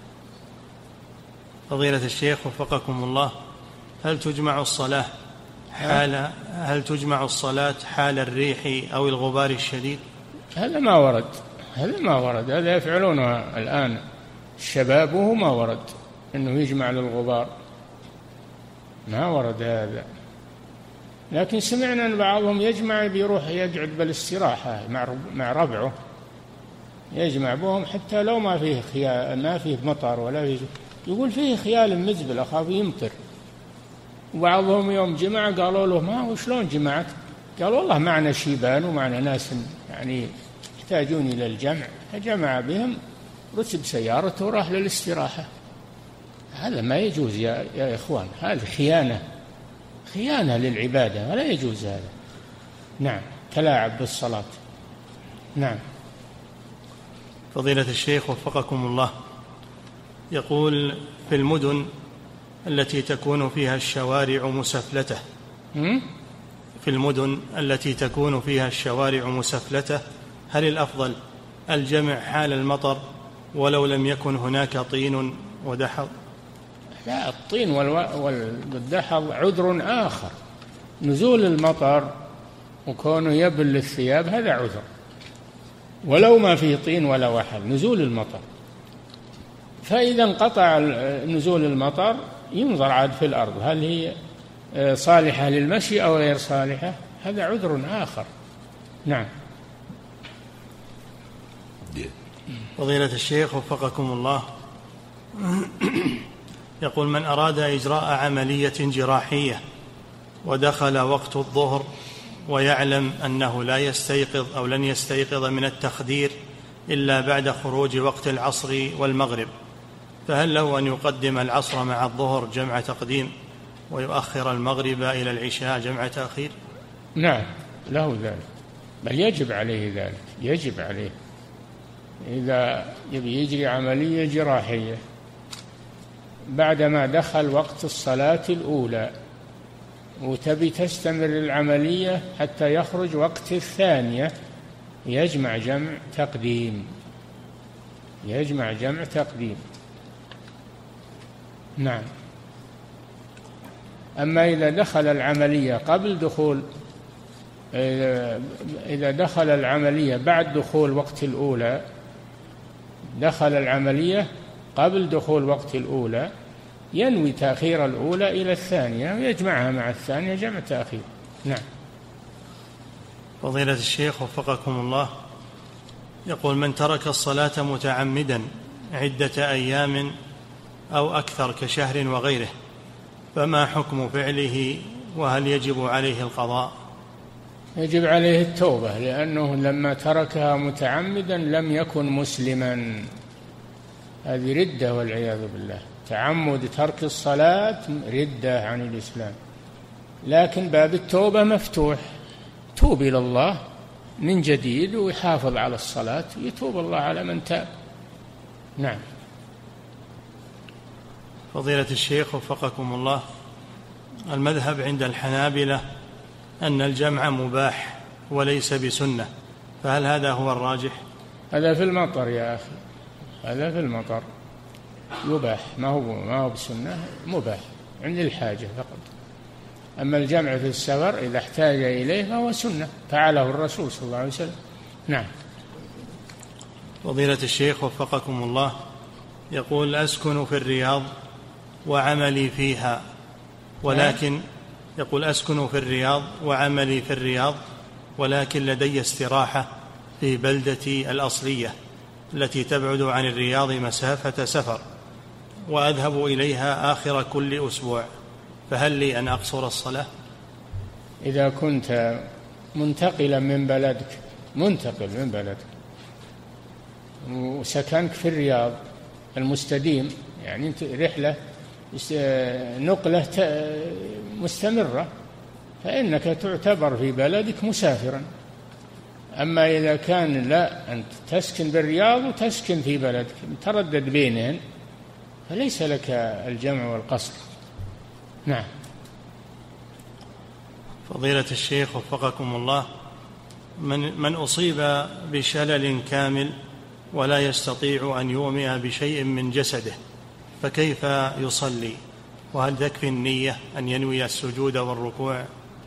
فضيلة الشيخ وفقكم الله، هل تجمع الصلاة حال هل تجمع الصلاة حال الريح أو الغبار الشديد؟ هذا ما ورد، هذا ما ورد، هذا يفعلونه الآن الشباب وهو ما ورد أنه يجمع للغبار، ما ورد هذا. لكن سمعنا أن بعضهم يجمع بيروح يقعد بالاستراحة مع ربعه، يجمع بهم حتى لو ما فيه خيال، ما فيه مطر ولا فيه، يقول فيه خيال مزبل أخاف يمطر. وبعضهم يوم جمع قالوا له ما هو شلون جمعت؟ قال والله معنا شيبان ومعنا ناس يعني يحتاجون إلى الجمع، فجمع بهم، رتب سيارته وراح للاستراحة. هذا ما يجوز يا, يا إخوان، هذه خيانة، خيانة للعبادة، ولا يجوز هذا. نعم. تلاعب بالصلاة. نعم. فضيلة الشيخ وفقكم الله، يقول في المدن التي تكون فيها الشوارع مسفلته في المدن التي تكون فيها الشوارع مسفلته هل الأفضل الجمع حال المطر ولو لم يكن هناك طين ودحض؟ لا، الطين والدحض عذر آخر. نزول المطر وكونه يبل الثياب هذا عذر، ولو ما فيه طين ولا وحل، نزول المطر. فإذا انقطع نزول المطر ينظر عاد في الأرض هل هي صالحة للمشي أو غير صالحة، هذا عذر آخر. نعم. فضيلة الشيخ وفقكم الله، يقول من أراد إجراء عملية جراحية ودخل وقت الظهر ويعلم أنه لا يستيقظ أو لن يستيقظ من التخدير إلا بعد خروج وقت العصر والمغرب، فهل له أن يقدم العصر مع الظهر جمع تقديم ويؤخر المغرب إلى العشاء جمع تأخير؟ نعم، له ذلك، بل يجب عليه ذلك، يجب عليه إذا يبي يجري عملية جراحية بعدما دخل وقت الصلاة الأولى وتبي تستمر العملية حتى يخرج وقت الثانية، يجمع جمع تقديم، يجمع جمع تقديم. نعم. أما إذا دخل العملية قبل دخول إذا دخل العملية بعد دخول وقت الأولى، دخل العملية قبل دخول وقت الأولى، ينوي تأخير الأولى إلى الثانية ويجمعها مع الثانية جمع تأخير. نعم. فضيلة الشيخ وفقكم الله، يقول من ترك الصلاة متعمدا عدة أيام أو أكثر كشهر وغيره، فما حكم فعله وهل يجب عليه القضاء؟ يجب عليه التوبة، لأنه لما تركها متعمدا لم يكن مسلما، هذه ردة والعياذ بالله. تعمد ترك الصلاة ردة عن الإسلام، لكن باب التوبة مفتوح، توب إلى الله من جديد ويحافظ على الصلاة، يتوب الله على من تاب. نعم. فضيلة الشيخ وفقكم الله، المذهب عند الحنابلة أن الجمع مباح وليس بسنة، فهل هذا هو الراجح؟ هذا في المطر يا أخي، هذا في المطر يباح، ما هو ما هو بسنة، مباح عند الحاجة فقط. أما الجمع في السفر إذا احتاج إليه فهو سنة، فعله الرسول صلى الله عليه وسلم. نعم. فضيلة الشيخ وفقكم الله، يقول أسكن في الرياض وعملي فيها، ولكن يقول أسكن في الرياض وعملي في الرياض، ولكن لدي استراحة في بلدتي الأصلية التي تبعد عن الرياض مسافة سفر، وأذهب إليها آخر كل أسبوع، فهل لي أن أقصر الصلاة؟ إذا كنت منتقلا من بلدك، منتقل من بلدك وسكنك في الرياض المستديم، يعني أنت رحلة نقلة مستمرة، فإنك تعتبر في بلدك مسافرا، أما إذا كان لا، أنت تسكن بالرياض وتسكن في بلدك تردد بينهن، فليس لك الجمع والقصر. نعم. فضيلة الشيخ وفقكم الله، من, من أصيب بشلل كامل ولا يستطيع أن يومئ بشيء من جسده فكيف يصلي؟ وهل تكفي النية أن ينوي السجود والركوع؟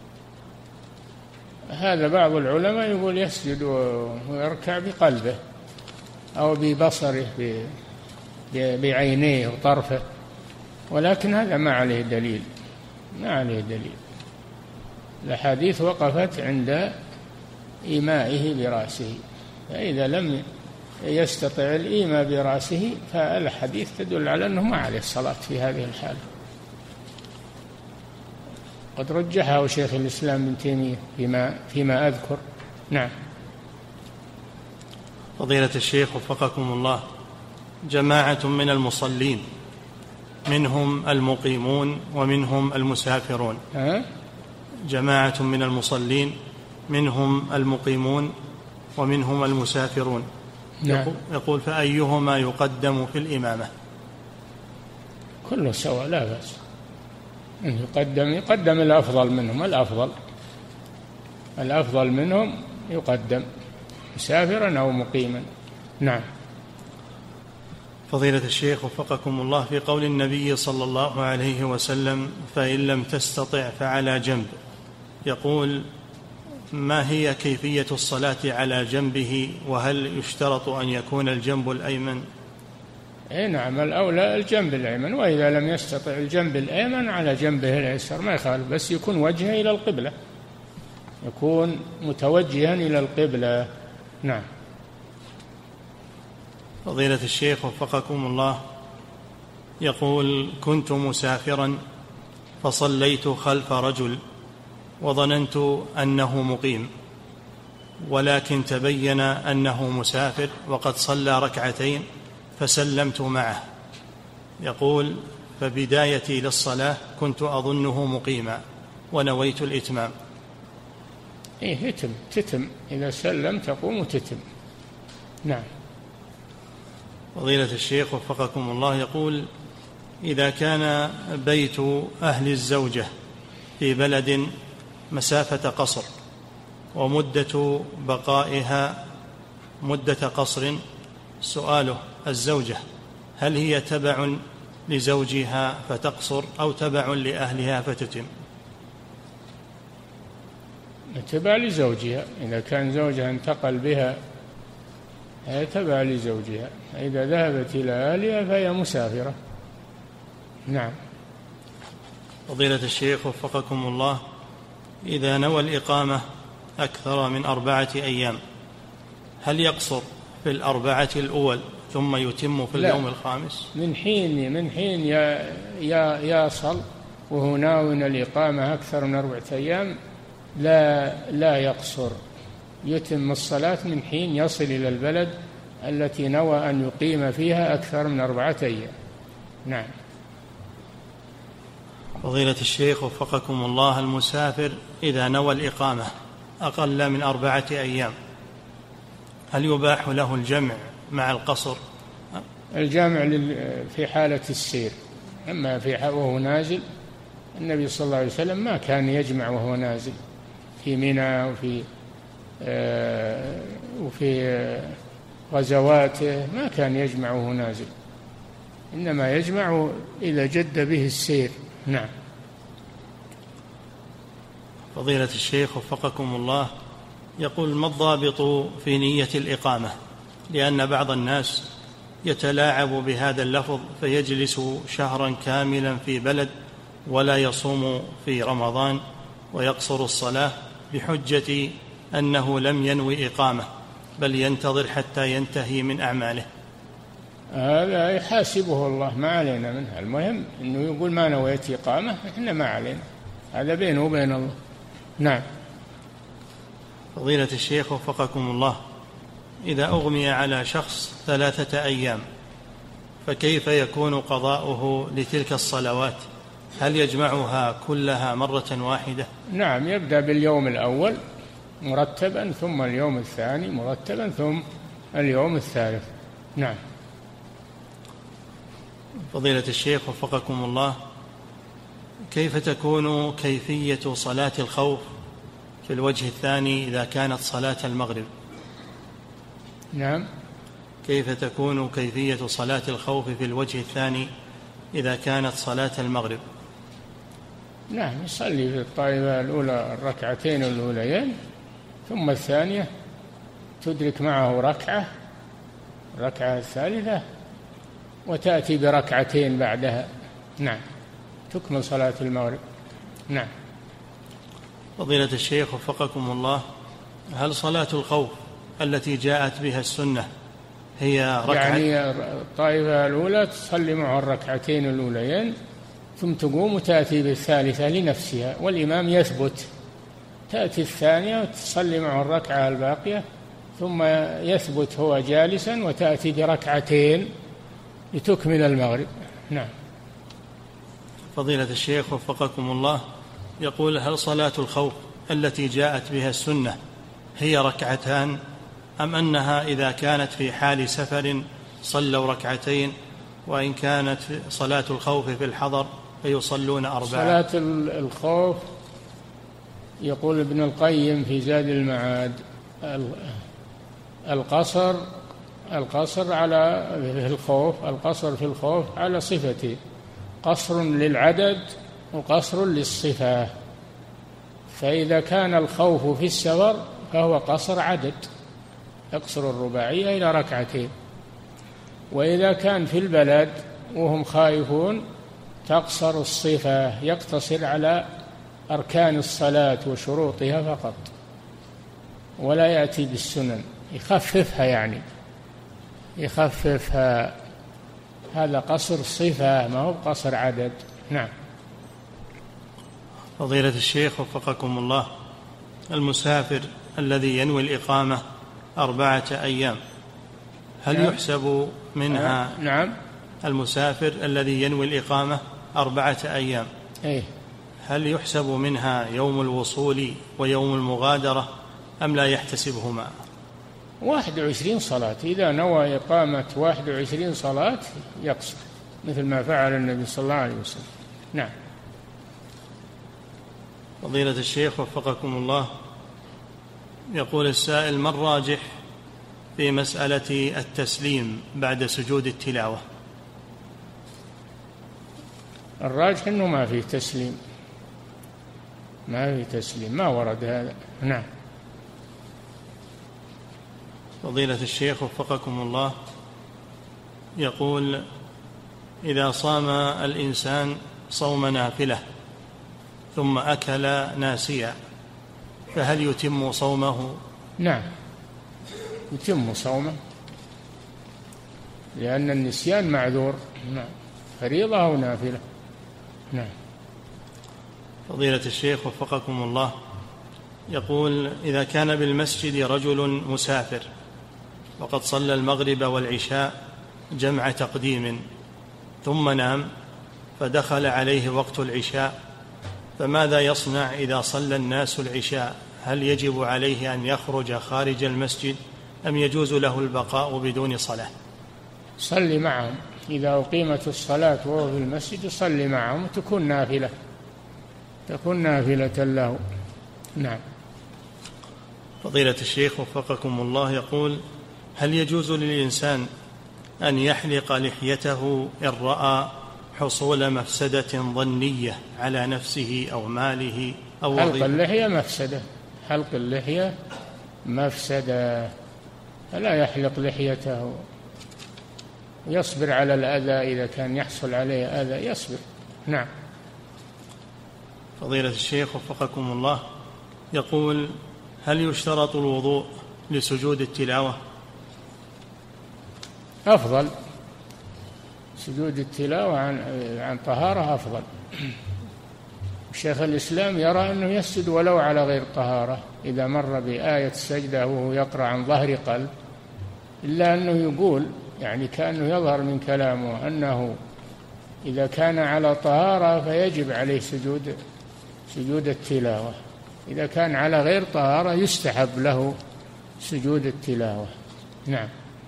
هذا بعض العلماء يقول يسجد ويركع بقلبه أو ببصره بعينيه وطرفه، ولكن هذا ما عليه دليل، ما عليه دليل. الأحاديث وقفت عند إيمائه برأسه، فإذا لم يستطع الإيماء برأسه فالحديث تدل على أنه ما عليه الصلاة في هذه الحالة. قد رجحه شيخ الإسلام ابن تيمية فيما, فيما أذكر. نعم. فضيلة الشيخ وفقكم الله، جماعة من المصلين منهم المقيمون ومنهم المسافرون. أه؟ جماعة من المصلين منهم المقيمون ومنهم المسافرون. نعم. يقول فأيهما يقدم في الإمامة؟ كله سواء لا بأس، يقدم يقدم الأفضل منهم، الأفضل الأفضل منهم يقدم، مسافرا أو مقيما. نعم. فضيلة الشيخ وفقكم الله، في قول النبي صلى الله عليه وسلم فإن لم تستطع فعلى جنب، يقول ما هي كيفية الصلاة على جنبه؟ وهل يشترط أن يكون الجنب الأيمن؟ اي نعم، الأولى الجنب الأيمن، وإذا لم يستطع الجنب الأيمن على جنبه الأيسر ما يخالف، بس يكون وجهه إلى القبلة، يكون متوجها إلى القبلة. نعم. فضيلة الشيخ وفقكم الله، يقول كنت مسافرا فصليت خلف رجل وظننت أنه مقيم، ولكن تبين أنه مسافر وقد صلى ركعتين فسلمت معه. يقول فبدايتي للصلاة كنت أظنه مقيما ونويت الإتمام. إيه تتم تتم إذا سلم تقوم وتتم. نعم. فضيلة الشيخ وفقكم الله، يقول إذا كان بيت أهل الزوجة في بلد مسافة قصر ومدة بقائها مدة قصر، سؤاله الزوجة هل هي تبع لزوجها فتقصر أو تبع لأهلها فتتم؟ تبع لزوجها، إذا كان زوجها انتقل بها هي تبع لزوجها، إذا ذهبت إلى أهلها فهي مسافرة. نعم. فضيلة الشيخ وفقكم الله، إذا نوى الإقامة أكثر من أربعة أيام هل يقصر في الأربعة الأول ثم يتم في اليوم الخامس؟ من حين من حين يصل وهو ناوي الإقامة أكثر من أربعة أيام لا لا يقصر، يتم الصلاة من حين يصل إلى البلد التي نوى أن يقيم فيها أكثر من أربعة أيام. نعم. فضيلة الشيخ وفقكم الله، المسافر إذا نوى الإقامة أقل من أربعة أيام هل يباح له الجمع مع القصر؟ الجامع في حالة السير، أما في وهو نازل النبي صلى الله عليه وسلم ما كان يجمع وهو نازل في منى وفي آه وفي آه غزواته، ما كان يجمع وهو نازل، إنما يجمع إذا جد به السير. نعم. فضيلة الشيخ وفقكم الله، يقول ما الضابط في نية الإقامة؟ لأن بعض الناس يتلاعب بهذا اللفظ فيجلس شهرا كاملا في بلد ولا يصوم في رمضان ويقصر الصلاة بحجة أنه لم ينوي إقامة بل ينتظر حتى ينتهي من أعماله. هذا يحاسبه الله، ما علينا منها، المهم أنه يقول ما نويت إقامة، إحنا ما علينا، هذا بينه وبين الله. نعم. فضيلة الشيخ وفقكم الله، إذا أغمي على شخص ثلاثة أيام فكيف يكون قضاؤه لتلك الصلوات؟ هل يجمعها كلها مرة واحدة؟ نعم، يبدأ باليوم الأول مرتبا ثم اليوم الثاني مرتبا ثم اليوم الثالث. نعم. فضيلة الشيخ وفقكم الله، كيف تكون كيفية صلاة الخوف في الوجه الثاني إذا كانت صلاة المغرب؟ نعم. كيف تكون كيفية صلاة الخوف في الوجه الثاني إذا كانت صلاة المغرب؟ نعم، يصلي في الطائفة الأولى الركعتين الأوليين، ثم الثانية تدرك معه ركعة الركعة الثالثة وتأتي بركعتين بعدها. نعم، تكمل صلاة المغرب. نعم. فضيلة الشيخ وفقكم الله، هل صلاة الخوف التي جاءت بها السنة هي ركعة؟ يعني الطائفة الأولى تصلي معه الركعتين الأوليين ثم تقوم وتأتي بالثالثة لنفسها والإمام يثبت، تأتي الثانية وتصلي معه الركعة الباقية ثم يثبت هو جالسا وتأتي بركعتين لتكمل المغرب. نعم. فضيلة الشيخ وفقكم الله، يقول هل صلاة الخوف التي جاءت بها السنة هي ركعتان، أم أنها إذا كانت في حال سفر صلوا ركعتين، وإن كانت صلاة الخوف في الحضر فيصلون أربعة؟ صلاة الخوف يقول ابن القيم في زاد المعاد القصر القصر على الخوف القصر في الخوف على صفتين، قصر للعدد وقصر للصفة. فإذا كان الخوف في السفر فهو قصر عدد، يقصر الرباعية إلى ركعتين، وإذا كان في البلد وهم خائفون تقصر الصفة، يقتصر على أركان الصلاة وشروطها فقط ولا يأتي بالسنن، يخففها يعني يخففها. هذا قصر صفة ما هو قصر عدد. نعم. فضيلة الشيخ وفقكم الله، المسافر الذي ينوي الإقامة أربعة أيام هل نعم. يحسب منها آه. نعم. المسافر الذي ينوي الإقامة أربعة أيام إيه؟ هل يحسب منها يوم الوصول ويوم المغادرة أم لا يحتسبهما؟ واحد وعشرين صلاة، إذا نوى إقامة واحد وعشرين صلاة يقصر مثل ما فعل النبي صلى الله عليه وسلم. نعم. فضيلة الشيخ وفقكم الله، يقول السائل ما الراجح في مسألة التسليم بعد سجود التلاوة؟ الراجح أنه ما فيه تسليم، ما فيه تسليم، ما ورد هذا. نعم. فضيلة الشيخ وفقكم الله، يقول إذا صام الإنسان صوم نافلة ثم أكل ناسيا فهل يتم صومه؟ نعم، يتم صومه لأن النسيان معذور. نعم، فريضة أو نافلة. نعم. فضيلة الشيخ وفقكم الله، يقول إذا كان بالمسجد رجل مسافر وقد صلى المغرب والعشاء جمع تقديم ثم نام فدخل عليه وقت العشاء، فماذا يصنع إذا صلى الناس العشاء؟ هل يجب عليه أن يخرج خارج المسجد أم يجوز له البقاء بدون صلاة؟ صلي معهم، إذا أقيمت الصلاة وهو في المسجد صلي معهم وتكون نافلة تكون نافلة له. نعم. فضيلة الشيخ وفقكم الله، يقول هل يجوز للإنسان أن يحلق لحيته إن رأى حصول مفسدة ظنية على نفسه أو ماله أو وظيفة؟ حلق اللحية مفسدة، حلق اللحية مفسدة، فلا يحلق لحيته، يصبر على الأذى إذا كان يحصل عليه أذى يصبر. نعم. فضيلة الشيخ وفقكم الله، يقول هل يشترط الوضوء لسجود التلاوة؟ أفضل، سجود التلاوة عن عن طهارة أفضل. شيخ الإسلام يرى أنه يسجد ولو على غير طهارة إذا مر بآية السجدة وهو يقرأ عن ظهر قلب، إلا أنه يقول يعني كأنه يظهر من كلامه أنه إذا كان على طهارة فيجب عليه سجود سجود التلاوة. إذا كان على غير طهارة يستحب له سجود التلاوة. نعم.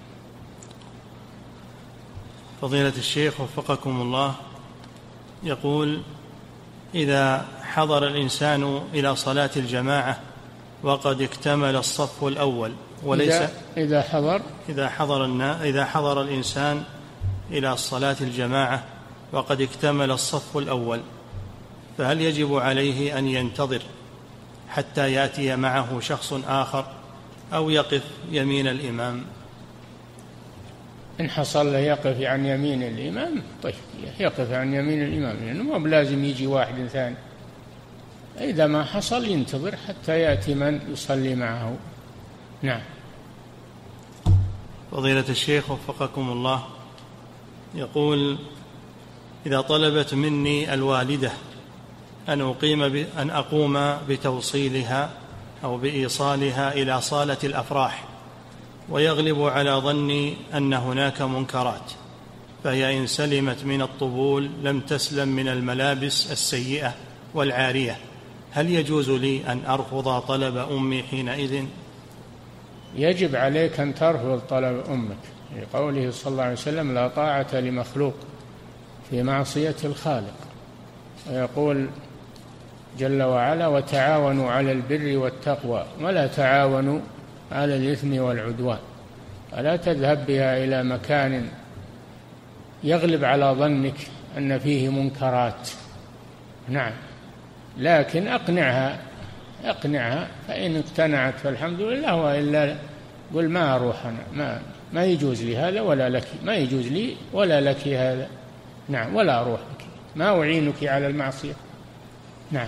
فضيلة الشيخ وفقكم الله، يقول: إذا حضر الإنسان إلى صلاة الجماعة وقد اكتمل الصف الأول وليس إذا, إذا حضر إذا حضر إذا حضر الإنسان إلى صلاة الجماعة وقد اكتمل الصف الأول، فهل يجب عليه أن ينتظر حتى يأتي معه شخص آخر أو يقف يمين الإمام؟ إن حصل له يقف عن يمين الإمام طيب يقف عن يمين الإمام، لأنه ما بلازم يجي واحد ثاني. إذا ما حصل ينتظر حتى يأتي من يصلي معه. نعم. فضيلة الشيخ وفقكم الله، يقول: إذا طلبت مني الوالدة أن أقيم أن أقوم بتوصيلها أو بإيصالها إلى صالة الأفراح، ويغلب على ظني أن هناك منكرات، فهي إن سلمت من الطبول لم تسلم من الملابس السيئة والعارية، هل يجوز لي أن أرفض طلب أمي حينئذ؟ يجب عليك أن ترفض طلب أمك، لقوله صلى الله عليه وسلم: لا طاعة لمخلوق في معصية الخالق. ويقول جل وعلا: وتعاونوا على البر والتقوى ولا تعاونوا على الإثم والعدوان. ألا تذهب بها إلى مكان يغلب على ظنك أن فيه منكرات. نعم، لكن أقنعها أقنعها فإن اقتنعت فالحمد لله، وإلا قل ما أروح أنا، ما, ما يجوز لي هذا ولا لك، ما يجوز لي ولا لك هذا. نعم، ولا أروح لك، ما أعينك على المعصية. نعم.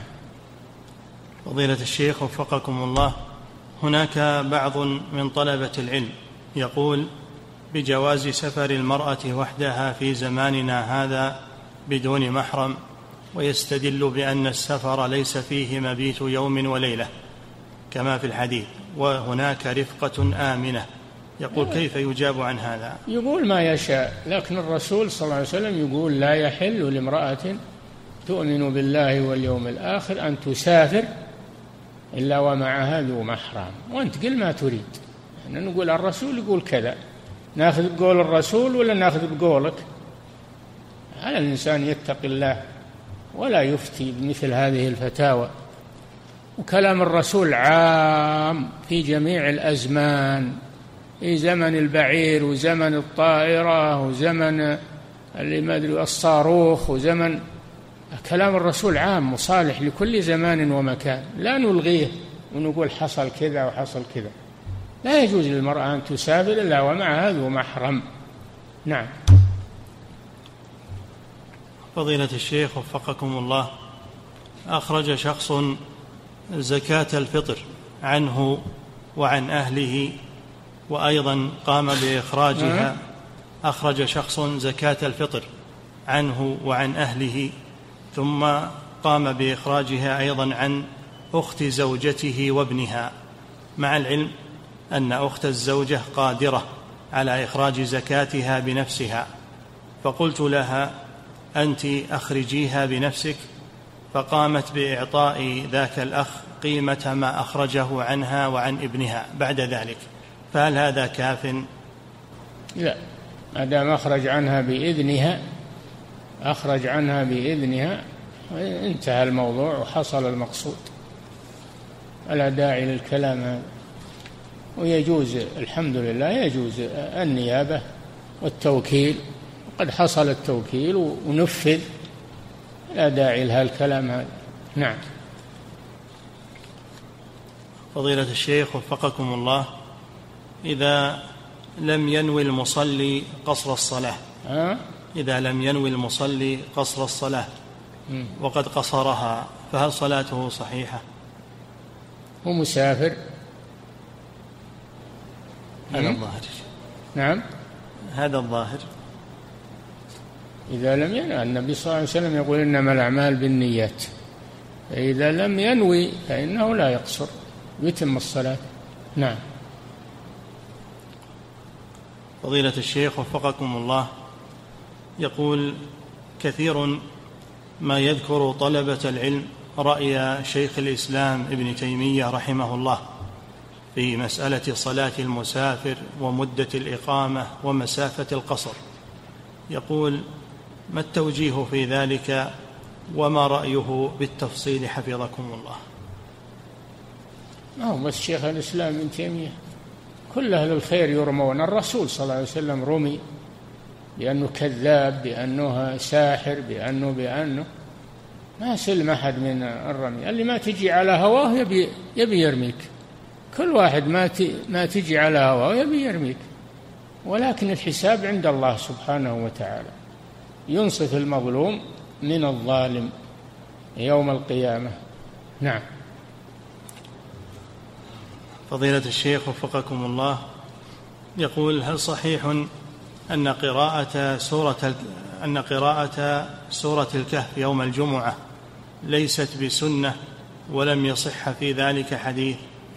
فضيلة الشيخ وفقكم الله، هناك بعض من طلبة العلم يقول بجواز سفر المرأة وحدها في زماننا هذا بدون محرم، ويستدل بأن السفر ليس فيه مبيت يوم وليلة كما في الحديث، وهناك رفقة آمنة. يقول كيف يجاب عن هذا؟ يقول ما يشاء، لكن الرسول صلى الله عليه وسلم يقول: لا يحل لامرأة تؤمن بالله واليوم الآخر أن تسافر إلا ومعها ذو محرم. وأنت قل ما تريد، احنا نقول الرسول يقول كذا، ناخذ بقول الرسول ولا ناخذ بقولك؟ على الإنسان يتقي الله ولا يفتي بمثل هذه الفتاوى. وكلام الرسول عام في جميع الأزمان، في زمن البعير وزمن الطائرة وزمن اللي ما أدري الصاروخ، وزمن كلام الرسول عام وصالح لكل زمان ومكان، لا نلغيه ونقول حصل كذا وحصل كذا. لا يجوز للمرأة أن تسافر إلا ومعها ذو محرم. نعم. فضيلة الشيخ وفقكم الله، أخرج شخص زكاة الفطر عنه وعن أهله وأيضا قام بإخراجها أخرج شخص زكاة الفطر عنه وعن أهله ثم قام بإخراجها أيضا عن أخت زوجته وابنها، مع العلم أن أخت الزوجة قادرة على إخراج زكاتها بنفسها، فقلت لها: أنت أخرجيها بنفسك، فقامت بإعطاء ذاك الأخ قيمة ما أخرجه عنها وعن ابنها بعد ذلك، فهل هذا كاف؟ لا، ما دام أخرج عنها بإذنها أخرج عنها بإذنها انتهى الموضوع وحصل المقصود، ولا داعي للكلام هذا. ويجوز الحمد لله يجوز النيابة والتوكيل، قد حصل التوكيل ونفذ، لا داعي لها الكلام هذا. نعم. فضيلة الشيخ وفقكم الله، إذا لم ينوي المصلي قصر الصلاة ها؟ إذا لم ينوي المصلي قصر الصلاة وقد قصرها، فهل صلاته صحيحة؟ هو مسافر. هذا الظاهر. نعم، هذا الظاهر. إذا لم ينوي، النبي صلى الله عليه وسلم يقول: إنما الأعمال بالنيات، فإذا لم ينوي فإنه لا يقصر، يتم الصلاة. نعم. فضيلة الشيخ وفقكم الله، يقول كثير ما يذكر طلبة العلم رأي شيخ الإسلام ابن تيمية رحمه الله في مسألة صلاة المسافر ومدة الإقامة ومسافة القصر. يقول: ما التوجيه في ذلك وما رأيه بالتفصيل حفظكم الله؟ ما هو بس شيخ الإسلام ابن تيمية، كل أهل الخير يرمون. الرسول صلى الله عليه وسلم رمي بأنه كذاب، بأنه ساحر، بأنه بأنه ما سلم أحد من الرمي. اللي ما تجي على هواه يبي, يبي يرميك. كل واحد ما ما تجي على هواه يبي يرميك، ولكن الحساب عند الله سبحانه وتعالى، ينصف المظلوم من الظالم يوم القيامة. نعم. فضيلة الشيخ وفقكم الله، يقول: هل صحيح أن قراءة سورة أن قراءة سورة الكهف يوم الجمعة ليست بسنة ولم يصح في ذلك حديث؟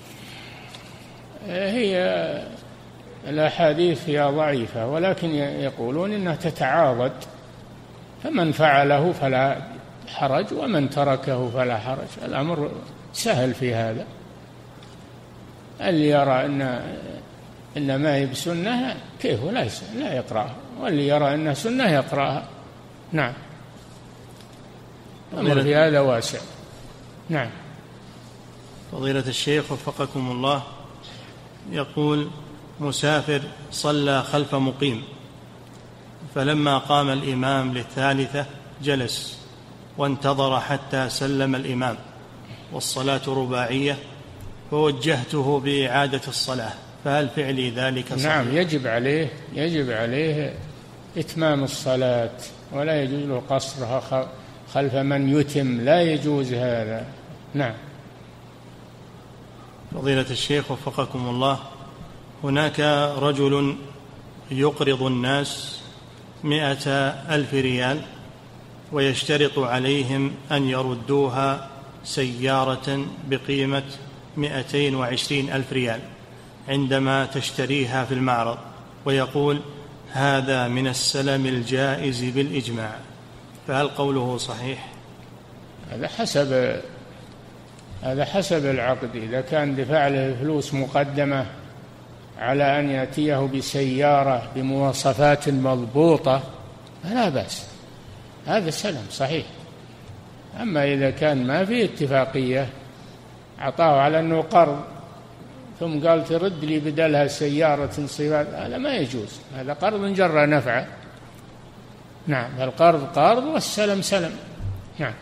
هي الأحاديث فيها ضعيفة، ولكن يقولون إنها تتعاضد، فمن فعله فلا حرج ومن تركه فلا حرج. الأمر سهل في هذا. اللي يرى أن إن ما هي بسنة كيف لا لا يقرأها، واللي يرى أنها سنة يقرأها. نعم. الأمر في هذا واسع. نعم. فضيلة الشيخ وفقكم الله، يقول: مسافر صلى خلف مقيم، فلما قام الإمام للثالثة جلس وانتظر حتى سلم الإمام والصلاة رباعية، فوجهته بإعادة الصلاة، فهل فعلي ذلك صحيح؟ نعم، يجب عليه يجب عليه إتمام الصلاة، ولا يجوز له قصرها خلف من يتم، لا يجوز هذا. نعم. فضيلة الشيخ وفقكم الله، هناك رجل يقرض الناس مئة ألف ريال ويشترط عليهم أن يردوها سيارة بقيمة مئتين وعشرين ألف ريال عندما تشتريها في المعرض، ويقول: هذا من السلم الجائز بالإجماع، فهل قوله صحيح؟ هذا حسب هذا حسب العقد. إذا كان دفع له فلوس مقدمة على أن يأتيه بسيارة بمواصفات مضبوطة فلا بأس، هذا سلم صحيح. أما إذا كان ما في اتفاقية، أعطاه على أنه قرض ثم قال ترد لي بدلها سيارة صفات، هذا ما يجوز، هذا قرض جر نفعه. نعم، القرض قرض والسلم سلم. نعم.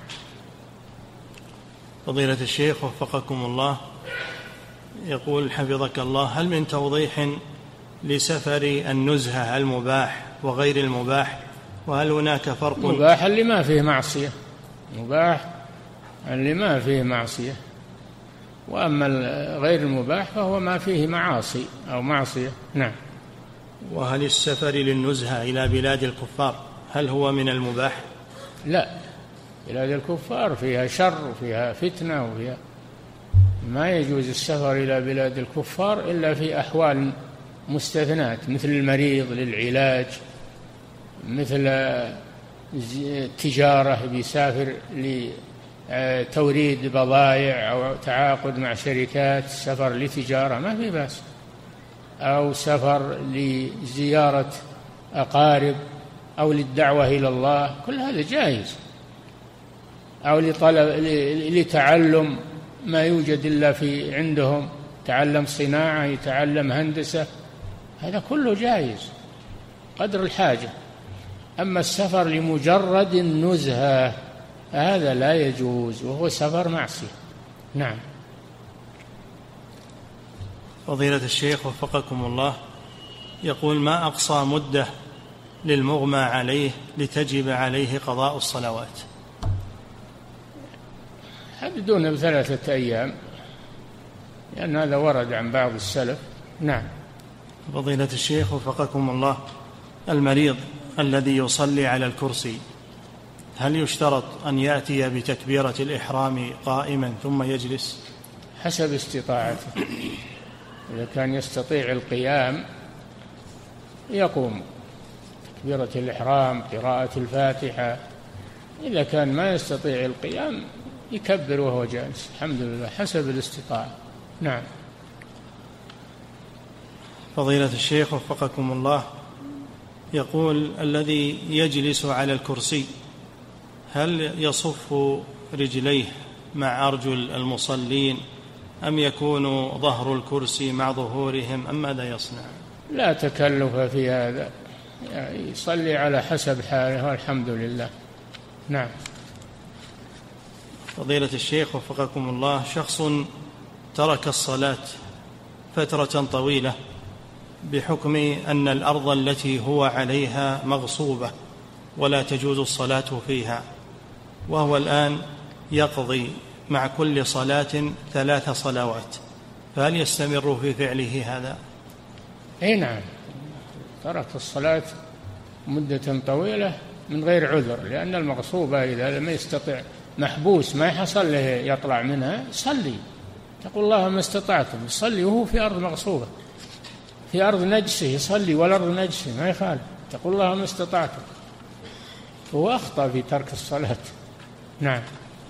فضيلة الشيخ وفقكم الله، يقول حفظك الله: هل من توضيح لسفر النزهة المباح وغير المباح؟ وهل هناك فرق؟ مباح اللي ما فيه معصية، مباح اللي ما فيه معصية، وأما غير المباح فهو ما فيه معاصي أو معصية. نعم. وهل السفر للنزهة إلى بلاد الكفار هل هو من المباح؟ لا، بلاد الكفار فيها شر وفيها فتنة وفيها، ما يجوز السفر إلى بلاد الكفار إلا في أحوال مستثنات، مثل المريض للعلاج، مثل التجارة بيسافر لتوريد بضائع أو تعاقد مع شركات، سفر لتجارة ما في بأس، أو سفر لزيارة أقارب أو للدعوة إلى الله، كل هذا جائز، أو لطلب لتعلم ما يوجد إلا في عندهم، تعلم صناعة، يتعلم هندسة، هذا كله جائز قدر الحاجة. أما السفر لمجرد النزهة هذا لا يجوز، وهو سفر معصية. نعم. فضيلة الشيخ وفقكم الله، يقول: ما أقصى مدة للمغمى عليه لتجب عليه قضاء الصلوات؟ يحددون بثلاثة أيام، لأن هذا ورد عن بعض السلف. نعم. فضيلة الشيخ وفقكم الله، المريض الذي يصلي على الكرسي هل يشترط أن يأتي بتكبيرة الإحرام قائما ثم يجلس؟ حسب استطاعته، إذا كان يستطيع القيام يقوم تكبيرة الإحرام، قراءة الفاتحة. إذا كان ما يستطيع القيام يكبر وهو جالس، الحمد لله حسب الاستطاعة. نعم. فضيلة الشيخ وفقكم الله، يقول: الذي يجلس على الكرسي هل يصف رجليه مع أرجل المصلين أم يكون ظهر الكرسي مع ظهورهم أم ماذا يصنع؟ لا تكلف في هذا، يعني يصلي على حسب حاله والحمد لله. نعم. فضيلة الشيخ وفقكم الله، شخص ترك الصلاة فترة طويلة بحكم أن الأرض التي هو عليها مغصوبة ولا تجوز الصلاة فيها، وهو الآن يقضي مع كل صلاة ثلاث صلوات، فهل يستمر في فعله هذا؟ أي نعم، ترك الصلاة مدة طويلة من غير عذر، لأن المغصوبة إذا لم يستطع، محبوس ما يحصل له يطلع منها، صلي، تقول الله ما استطعتم، يصلي وهو في أرض مغصوبة، في أرض نجسة يصلي والأرض نجسة ما يخالف، تقول الله ما استطعتم، هو أخطأ في ترك الصلاة. نعم.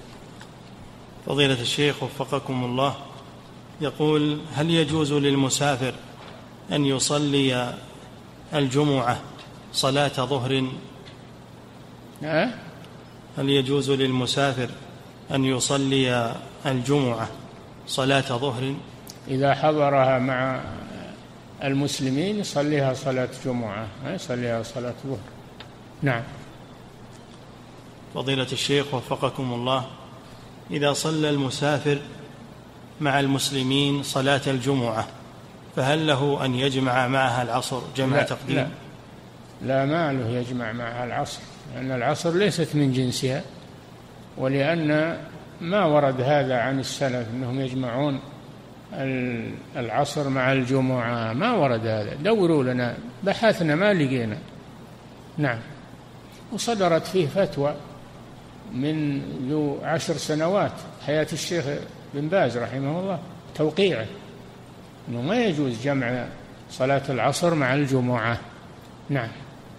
فضيلة الشيخ وفقكم الله، يقول: هل يجوز للمسافر أن يصلي الجمعة صلاة ظهر؟ أه؟ هل يجوز للمسافر أن يصلي الجمعة صلاة ظهر؟ إذا حضرها مع المسلمين يصليها صلاة جمعة، ما يصليها صلاة ظهر. نعم. فضيلة الشيخ وفقكم الله، إذا صلى المسافر مع المسلمين صلاة الجمعة فهل له أن يجمع معها العصر جمع لا تقديم؟ لا, لا ما له يجمع معها العصر، لأن العصر ليست من جنسها، ولأن ما ورد هذا عن السلف أنهم يجمعون العصر مع الجمعة، ما ورد هذا، دوروا لنا، بحثنا ما لقينا. نعم. وصدرت فيه فتوى من ذو عشر سنوات حياة الشيخ بن باز رحمه الله، توقيعه أنه ما يجوز جمع صلاة العصر مع الجمعة. نعم.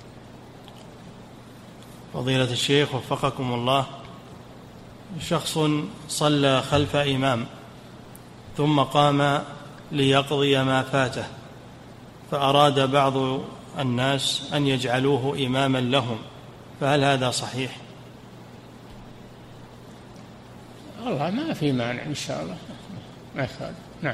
فضيلة الشيخ وفقكم الله، شخص صلى خلف إمام ثم قام ليقضي ما فاته، فأراد بعض الناس أن يجعلوه إماما لهم، فهل هذا صحيح؟ والله ما في مانع إن شاء الله، ما يخالف. نعم.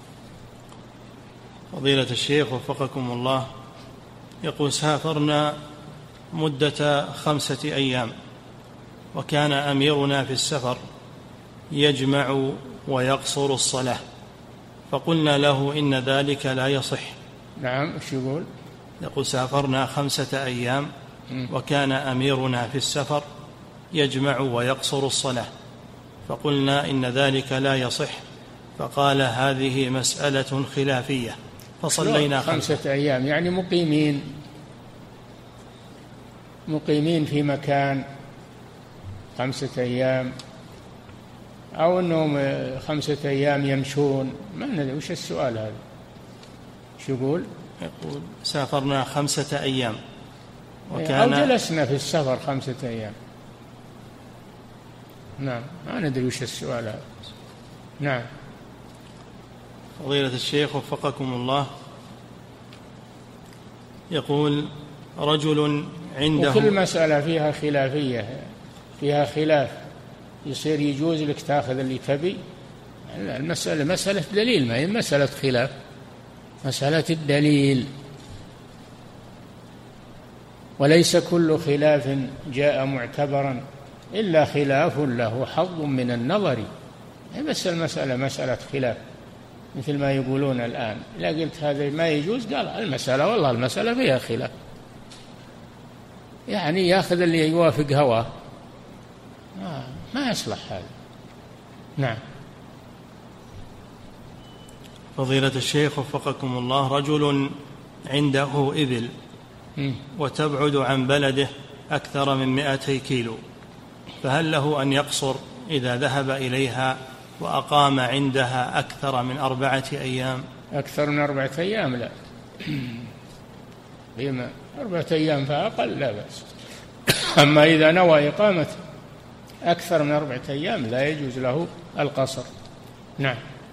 فضيلة الشيخ وفقكم الله، يقول: سافرنا مدة خمسة أيام وكان أميرنا في السفر يجمع ويقصر الصلاة، فقلنا له إن ذلك لا يصح. نعم. إيش يقول؟ يقول: سافرنا خمسة أيام وكان أميرنا في السفر يجمع ويقصر الصلاة، فقلنا إن ذلك لا يصح، فقال: هذه مسألة خلافية، فصلينا خمسة, خمسة أيام يعني مقيمين مقيمين في مكان خمسة أيام، أو أنهم خمسة أيام يمشون، ما ندري وش السؤال هذا. شو يقول؟ يقول: سافرنا خمسة أيام وكان أو جلسنا في السفر خمسة أيام. نعم. ما ندري وش السؤال هذا. نعم. فضيلة الشيخ وفقكم الله، يقول: رجل عنده، وكل مسألة فيها خلافية، فيها خلاف، يصير يجوز لك تأخذ اللي تبي، المسألة مسألة دليل، ما هي مسألة خلاف، مسألة الدليل، وليس كل خلاف جاء معتبرا إلا خلاف له حظ من النظر، بس المسألة مسألة خلاف، مثل ما يقولون الآن، لا قلت هذا ما يجوز، قال المسألة والله المسألة فيها خلاف، يعني يأخذ اللي يوافق هواه، ما, ما يصلح هذا. نعم. فضيلة الشيخ وفقكم الله، رجل عنده إبل وتبعد عن بلده أكثر من مائتي كيلو، فهل له أن يقصر إذا ذهب إليها وأقام عندها أكثر من أربعة أيام؟ أكثر من أربعة أيام لا، بما أربعة أيام فأقل لا بأس. أما إذا نوى إقامة أكثر من أربعة أيام لا يجوز له القصر. نعم.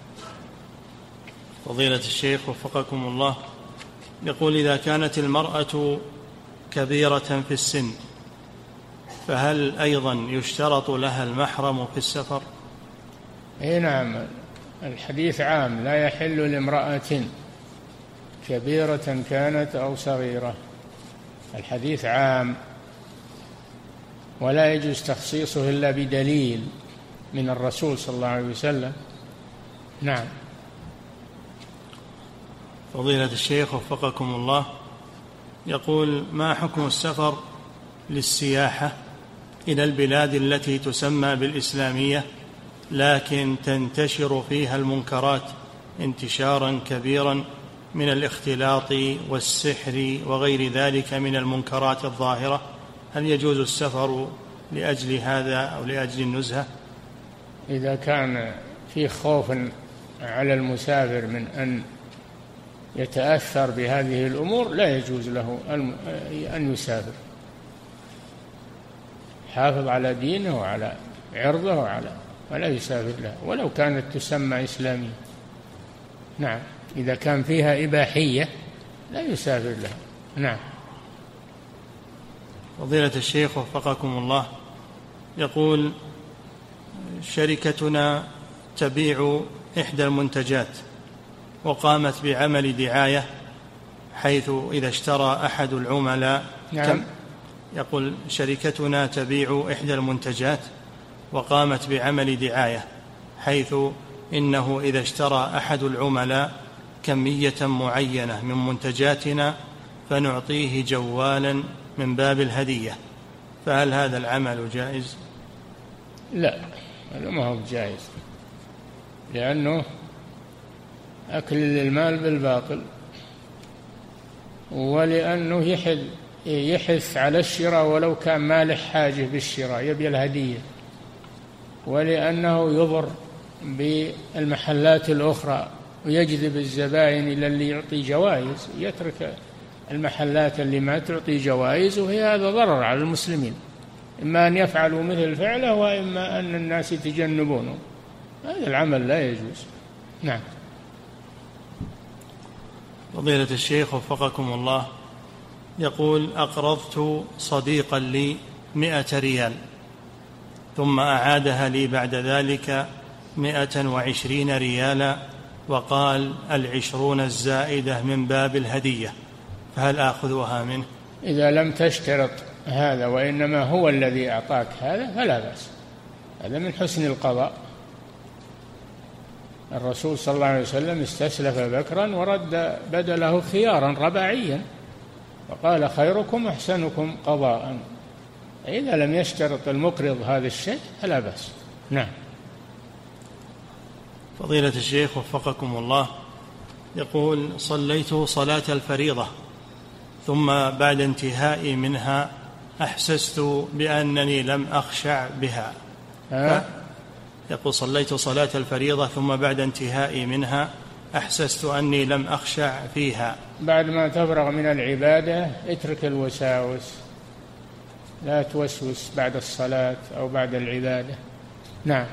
فضيلة الشيخ وفقكم الله، يقول: إذا كانت المرأة كبيرة في السن فهل أيضا يشترط لها المحرم في السفر؟ أي نعم، الحديث عام، لا يحل لامرأة كبيرة كانت أو صغيرة، الحديث عام ولا يجوز تخصيصه إلا بدليل من الرسول صلى الله عليه وسلم. نعم. فضيلة الشيخ وفقكم الله، يقول: ما حكم السفر للسياحة إلى البلاد التي تسمى بالإسلامية لكن تنتشر فيها المنكرات انتشارا كبيرا من الاختلاط والسحر وغير ذلك من المنكرات الظاهرة؟ هل يجوز السفر لأجل هذا أو لأجل النزهة؟ إذا كان في خوف على المسافر من أن يتأثر بهذه الأمور لا يجوز له أن يسافر، حافظ على دينه وعلى عرضه وعلى ولا يسافر له ولو كانت تسمى إسلامية. نعم، إذا كان فيها إباحية لا يسافر لها. نعم. فضيلة الشيخ وفقكم الله، يقول: شركتنا تبيع إحدى المنتجات وقامت بعمل دعاية، حيث إذا اشترى أحد العملاء نعم. كم يقول: شركتنا تبيع إحدى المنتجات وقامت بعمل دعاية، حيث إنه إذا اشترى أحد العملاء كمية معينة من منتجاتنا فنعطيه جوالا من باب الهدية، فهل هذا العمل جائز؟ لا، هذا ما هو جائز، لأنه أكل المال بالباطل، ولأنه يحث يحث على الشراء ولو كان مالح حاجة بالشراء يبي الهدية، ولأنه يضر بالمحلات الأخرى ويجذب الزبائن إلى اللي يعطي جوائز، يترك المحلات اللي ما تعطي جوائز، وهي هذا ضرر على المسلمين، إما أن يفعلوا مثل فعله وإما أن الناس يتجنبونه، هذا العمل لا يجوز. نعم. فضيلة الشيخ وفقكم الله، يقول: أقرضت صديقا لي مئة ريال ثم أعادها لي بعد ذلك مئة وعشرين ريالا وقال العشرون الزائدة من باب الهدية، فهل آخذها منه؟ إذا لم تشترط هذا وإنما هو الذي أعطاك هذا فلا بأس، هذا من حسن القضاء. الرسول صلى الله عليه وسلم استسلف بكرا ورد بدله خيارا رباعيا وقال: خيركم أحسنكم قضاء. إذا لم يشترط المقرض هذا الشيء فلا بأس. نعم. فضيلة الشيخ وفقكم الله، يقول: صليت صلاة الفريضة ثم بعد انتهائي منها أحسست بأنني لم أخشع بها. ها؟ يقول: صليت صلاة الفريضة ثم بعد انتهائي منها أحسست أني لم أخشع فيها. بعد ما تفرغ من العبادة اترك الوساوس، لا توسوس بعد الصلاة أو بعد العبادة. نعم.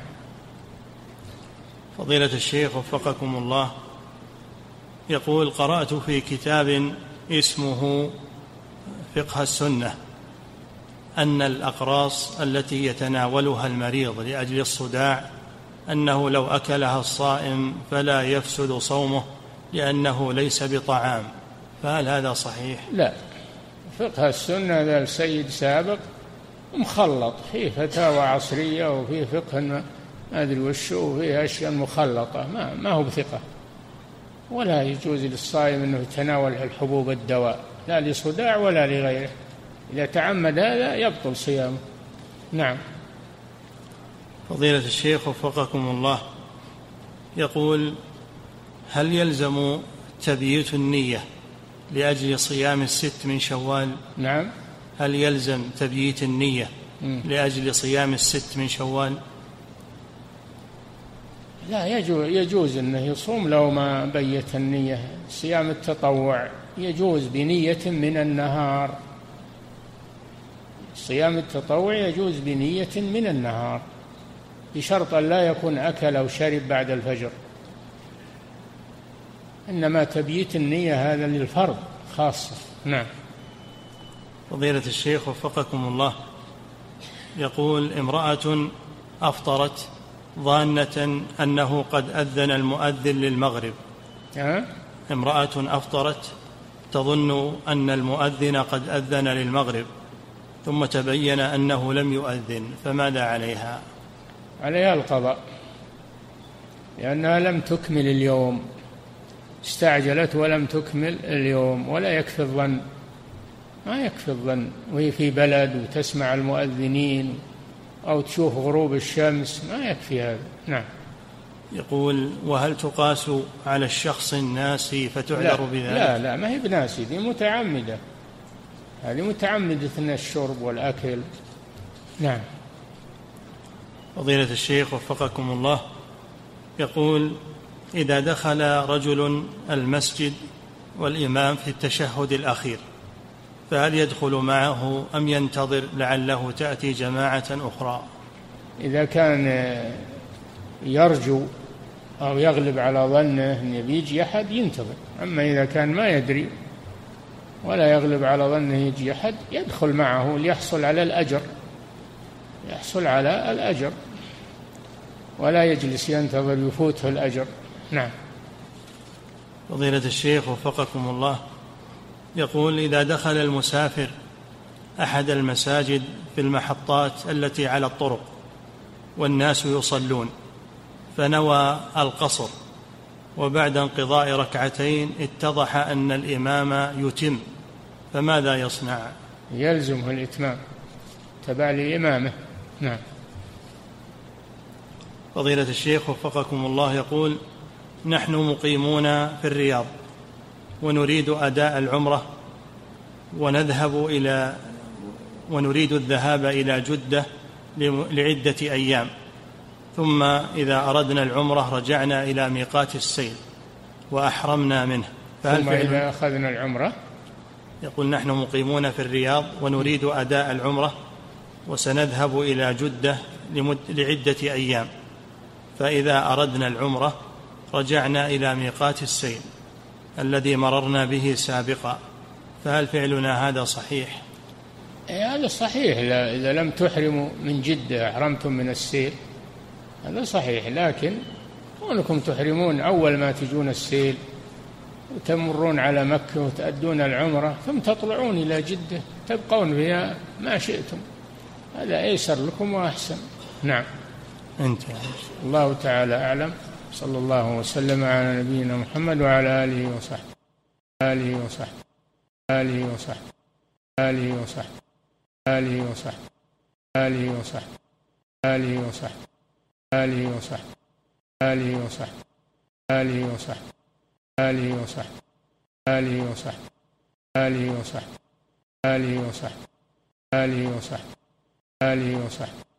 فضيلة الشيخ وفقكم الله، يقول: قرأت في كتاب اسمه فقه السنة أن الأقراص التي يتناولها المريض لأجل الصداع أنه لو أكلها الصائم فلا يفسد صومه لأنه ليس بطعام، فهل هذا صحيح؟ لا، فقه السنة ذا السيد سابق مخلط، فيه فتاوى عصرية وفيه فقه ما أدري وش، وفيه أشياء مخلطة، ما, ما هو بثقة، ولا يجوز للصائم أنه يتناول الحبوب الدواء لا لصداع ولا لغيره، إذا تعمد هذا يبطل صيامه. نعم. فضيلة الشيخ وفقكم الله، يقول: هل يلزم تبييت النية لأجل صيام الست من شوال؟ نعم. هل يلزم تبييت النية م. لأجل صيام الست من شوال؟ لا، يجوز, يجوز أنه يصوم لو ما بيت النية. صيام التطوع يجوز بنية من النهار، صيام التطوع يجوز بنية من النهار بشرط أن لا يكون أكل أو شرب بعد الفجر، إنما تبييت النية هذا للفرض خاصة. نعم. فضيلة الشيخ وفقكم الله، يقول: امرأة أفطرت ظانة أنه قد أذن المؤذن للمغرب. أه؟ امرأة أفطرت تظن أن المؤذن قد أذن للمغرب، ثم تبين أنه لم يؤذن، فماذا عليها؟ عليها القضاء، لأنها لم تكمل اليوم، استعجلت ولم تكمل اليوم. ولا يكفي الظن، ما يكفي الظن وهي في بلد وتسمع المؤذنين أو تشوف غروب الشمس، ما يكفي هذا. نعم. يقول: وهل تقاس على الشخص الناسي فتعذر لا بذلك؟ لا لا، ما هي بناسي، دي متعمدة، هذه متعمدة الشرب والأكل. نعم. فضيلة الشيخ وفقكم الله، يقول: إذا دخل رجل المسجد والإمام في التشهد الأخير، فهل يدخل معه أم ينتظر لعله تأتي جماعة أخرى؟ إذا كان يرجو أو يغلب على ظنه أن بيجي أحد ينتظر، أما إذا كان ما يدري ولا يغلب على ظنه يجي أحد يدخل معه ليحصل على الأجر، يحصل على الأجر ولا يجلس ينتظر يفوته الأجر. نعم. فضيلة الشيخ وفقكم الله، يقول: إذا دخل المسافر أحد المساجد في المحطات التي على الطرق والناس يصلون، فنوى القصر، وبعد انقضاء ركعتين اتضح أن الإمام يتم، فماذا يصنع؟ يلزمه الإتمام تبع لإمامه. نعم. فضيلة الشيخ وفقكم الله، يقول: نحن مقيمون في الرياض ونريد أداء العمرة ونذهب إلى ونريد الذهاب إلى جدة لعدة أيام، ثم إذا أردنا العمرة رجعنا إلى ميقات السيل وأحرمنا منه، ثم إذا أخذنا العمرة. يقول: نحن مقيمون في الرياض ونريد أداء العمرة وسنذهب إلى جدة لعدة أيام، فإذا أردنا العمرة رجعنا إلى ميقات السيل الذي مررنا به سابقا، فهل فعلنا هذا صحيح؟ هذا صحيح، إذا لم تحرموا من جدة أحرمتم من السيل، هذا صحيح. لكن كونكم تحرمون أول ما تجون السيل وتمرون على مكة وتأدون العمرة ثم تطلعون إلى جدة تبقون فيها ما شئتم، هذا أيسر لكم وأحسن. نعم. انتهى. الله تعالى أعلم. صلى الله وسلم على نبينا محمد وعلى آله وصحبه آله وصحبه آله وصحبه آله وصحبه آله وصحبه آله وصحبه آله وصحبه آله وصحبه آله وصحبه آله وصحبه آله وصحبه آله وصحبه آله وصحبه آله وصحبه آله وصحبه آله وصحبه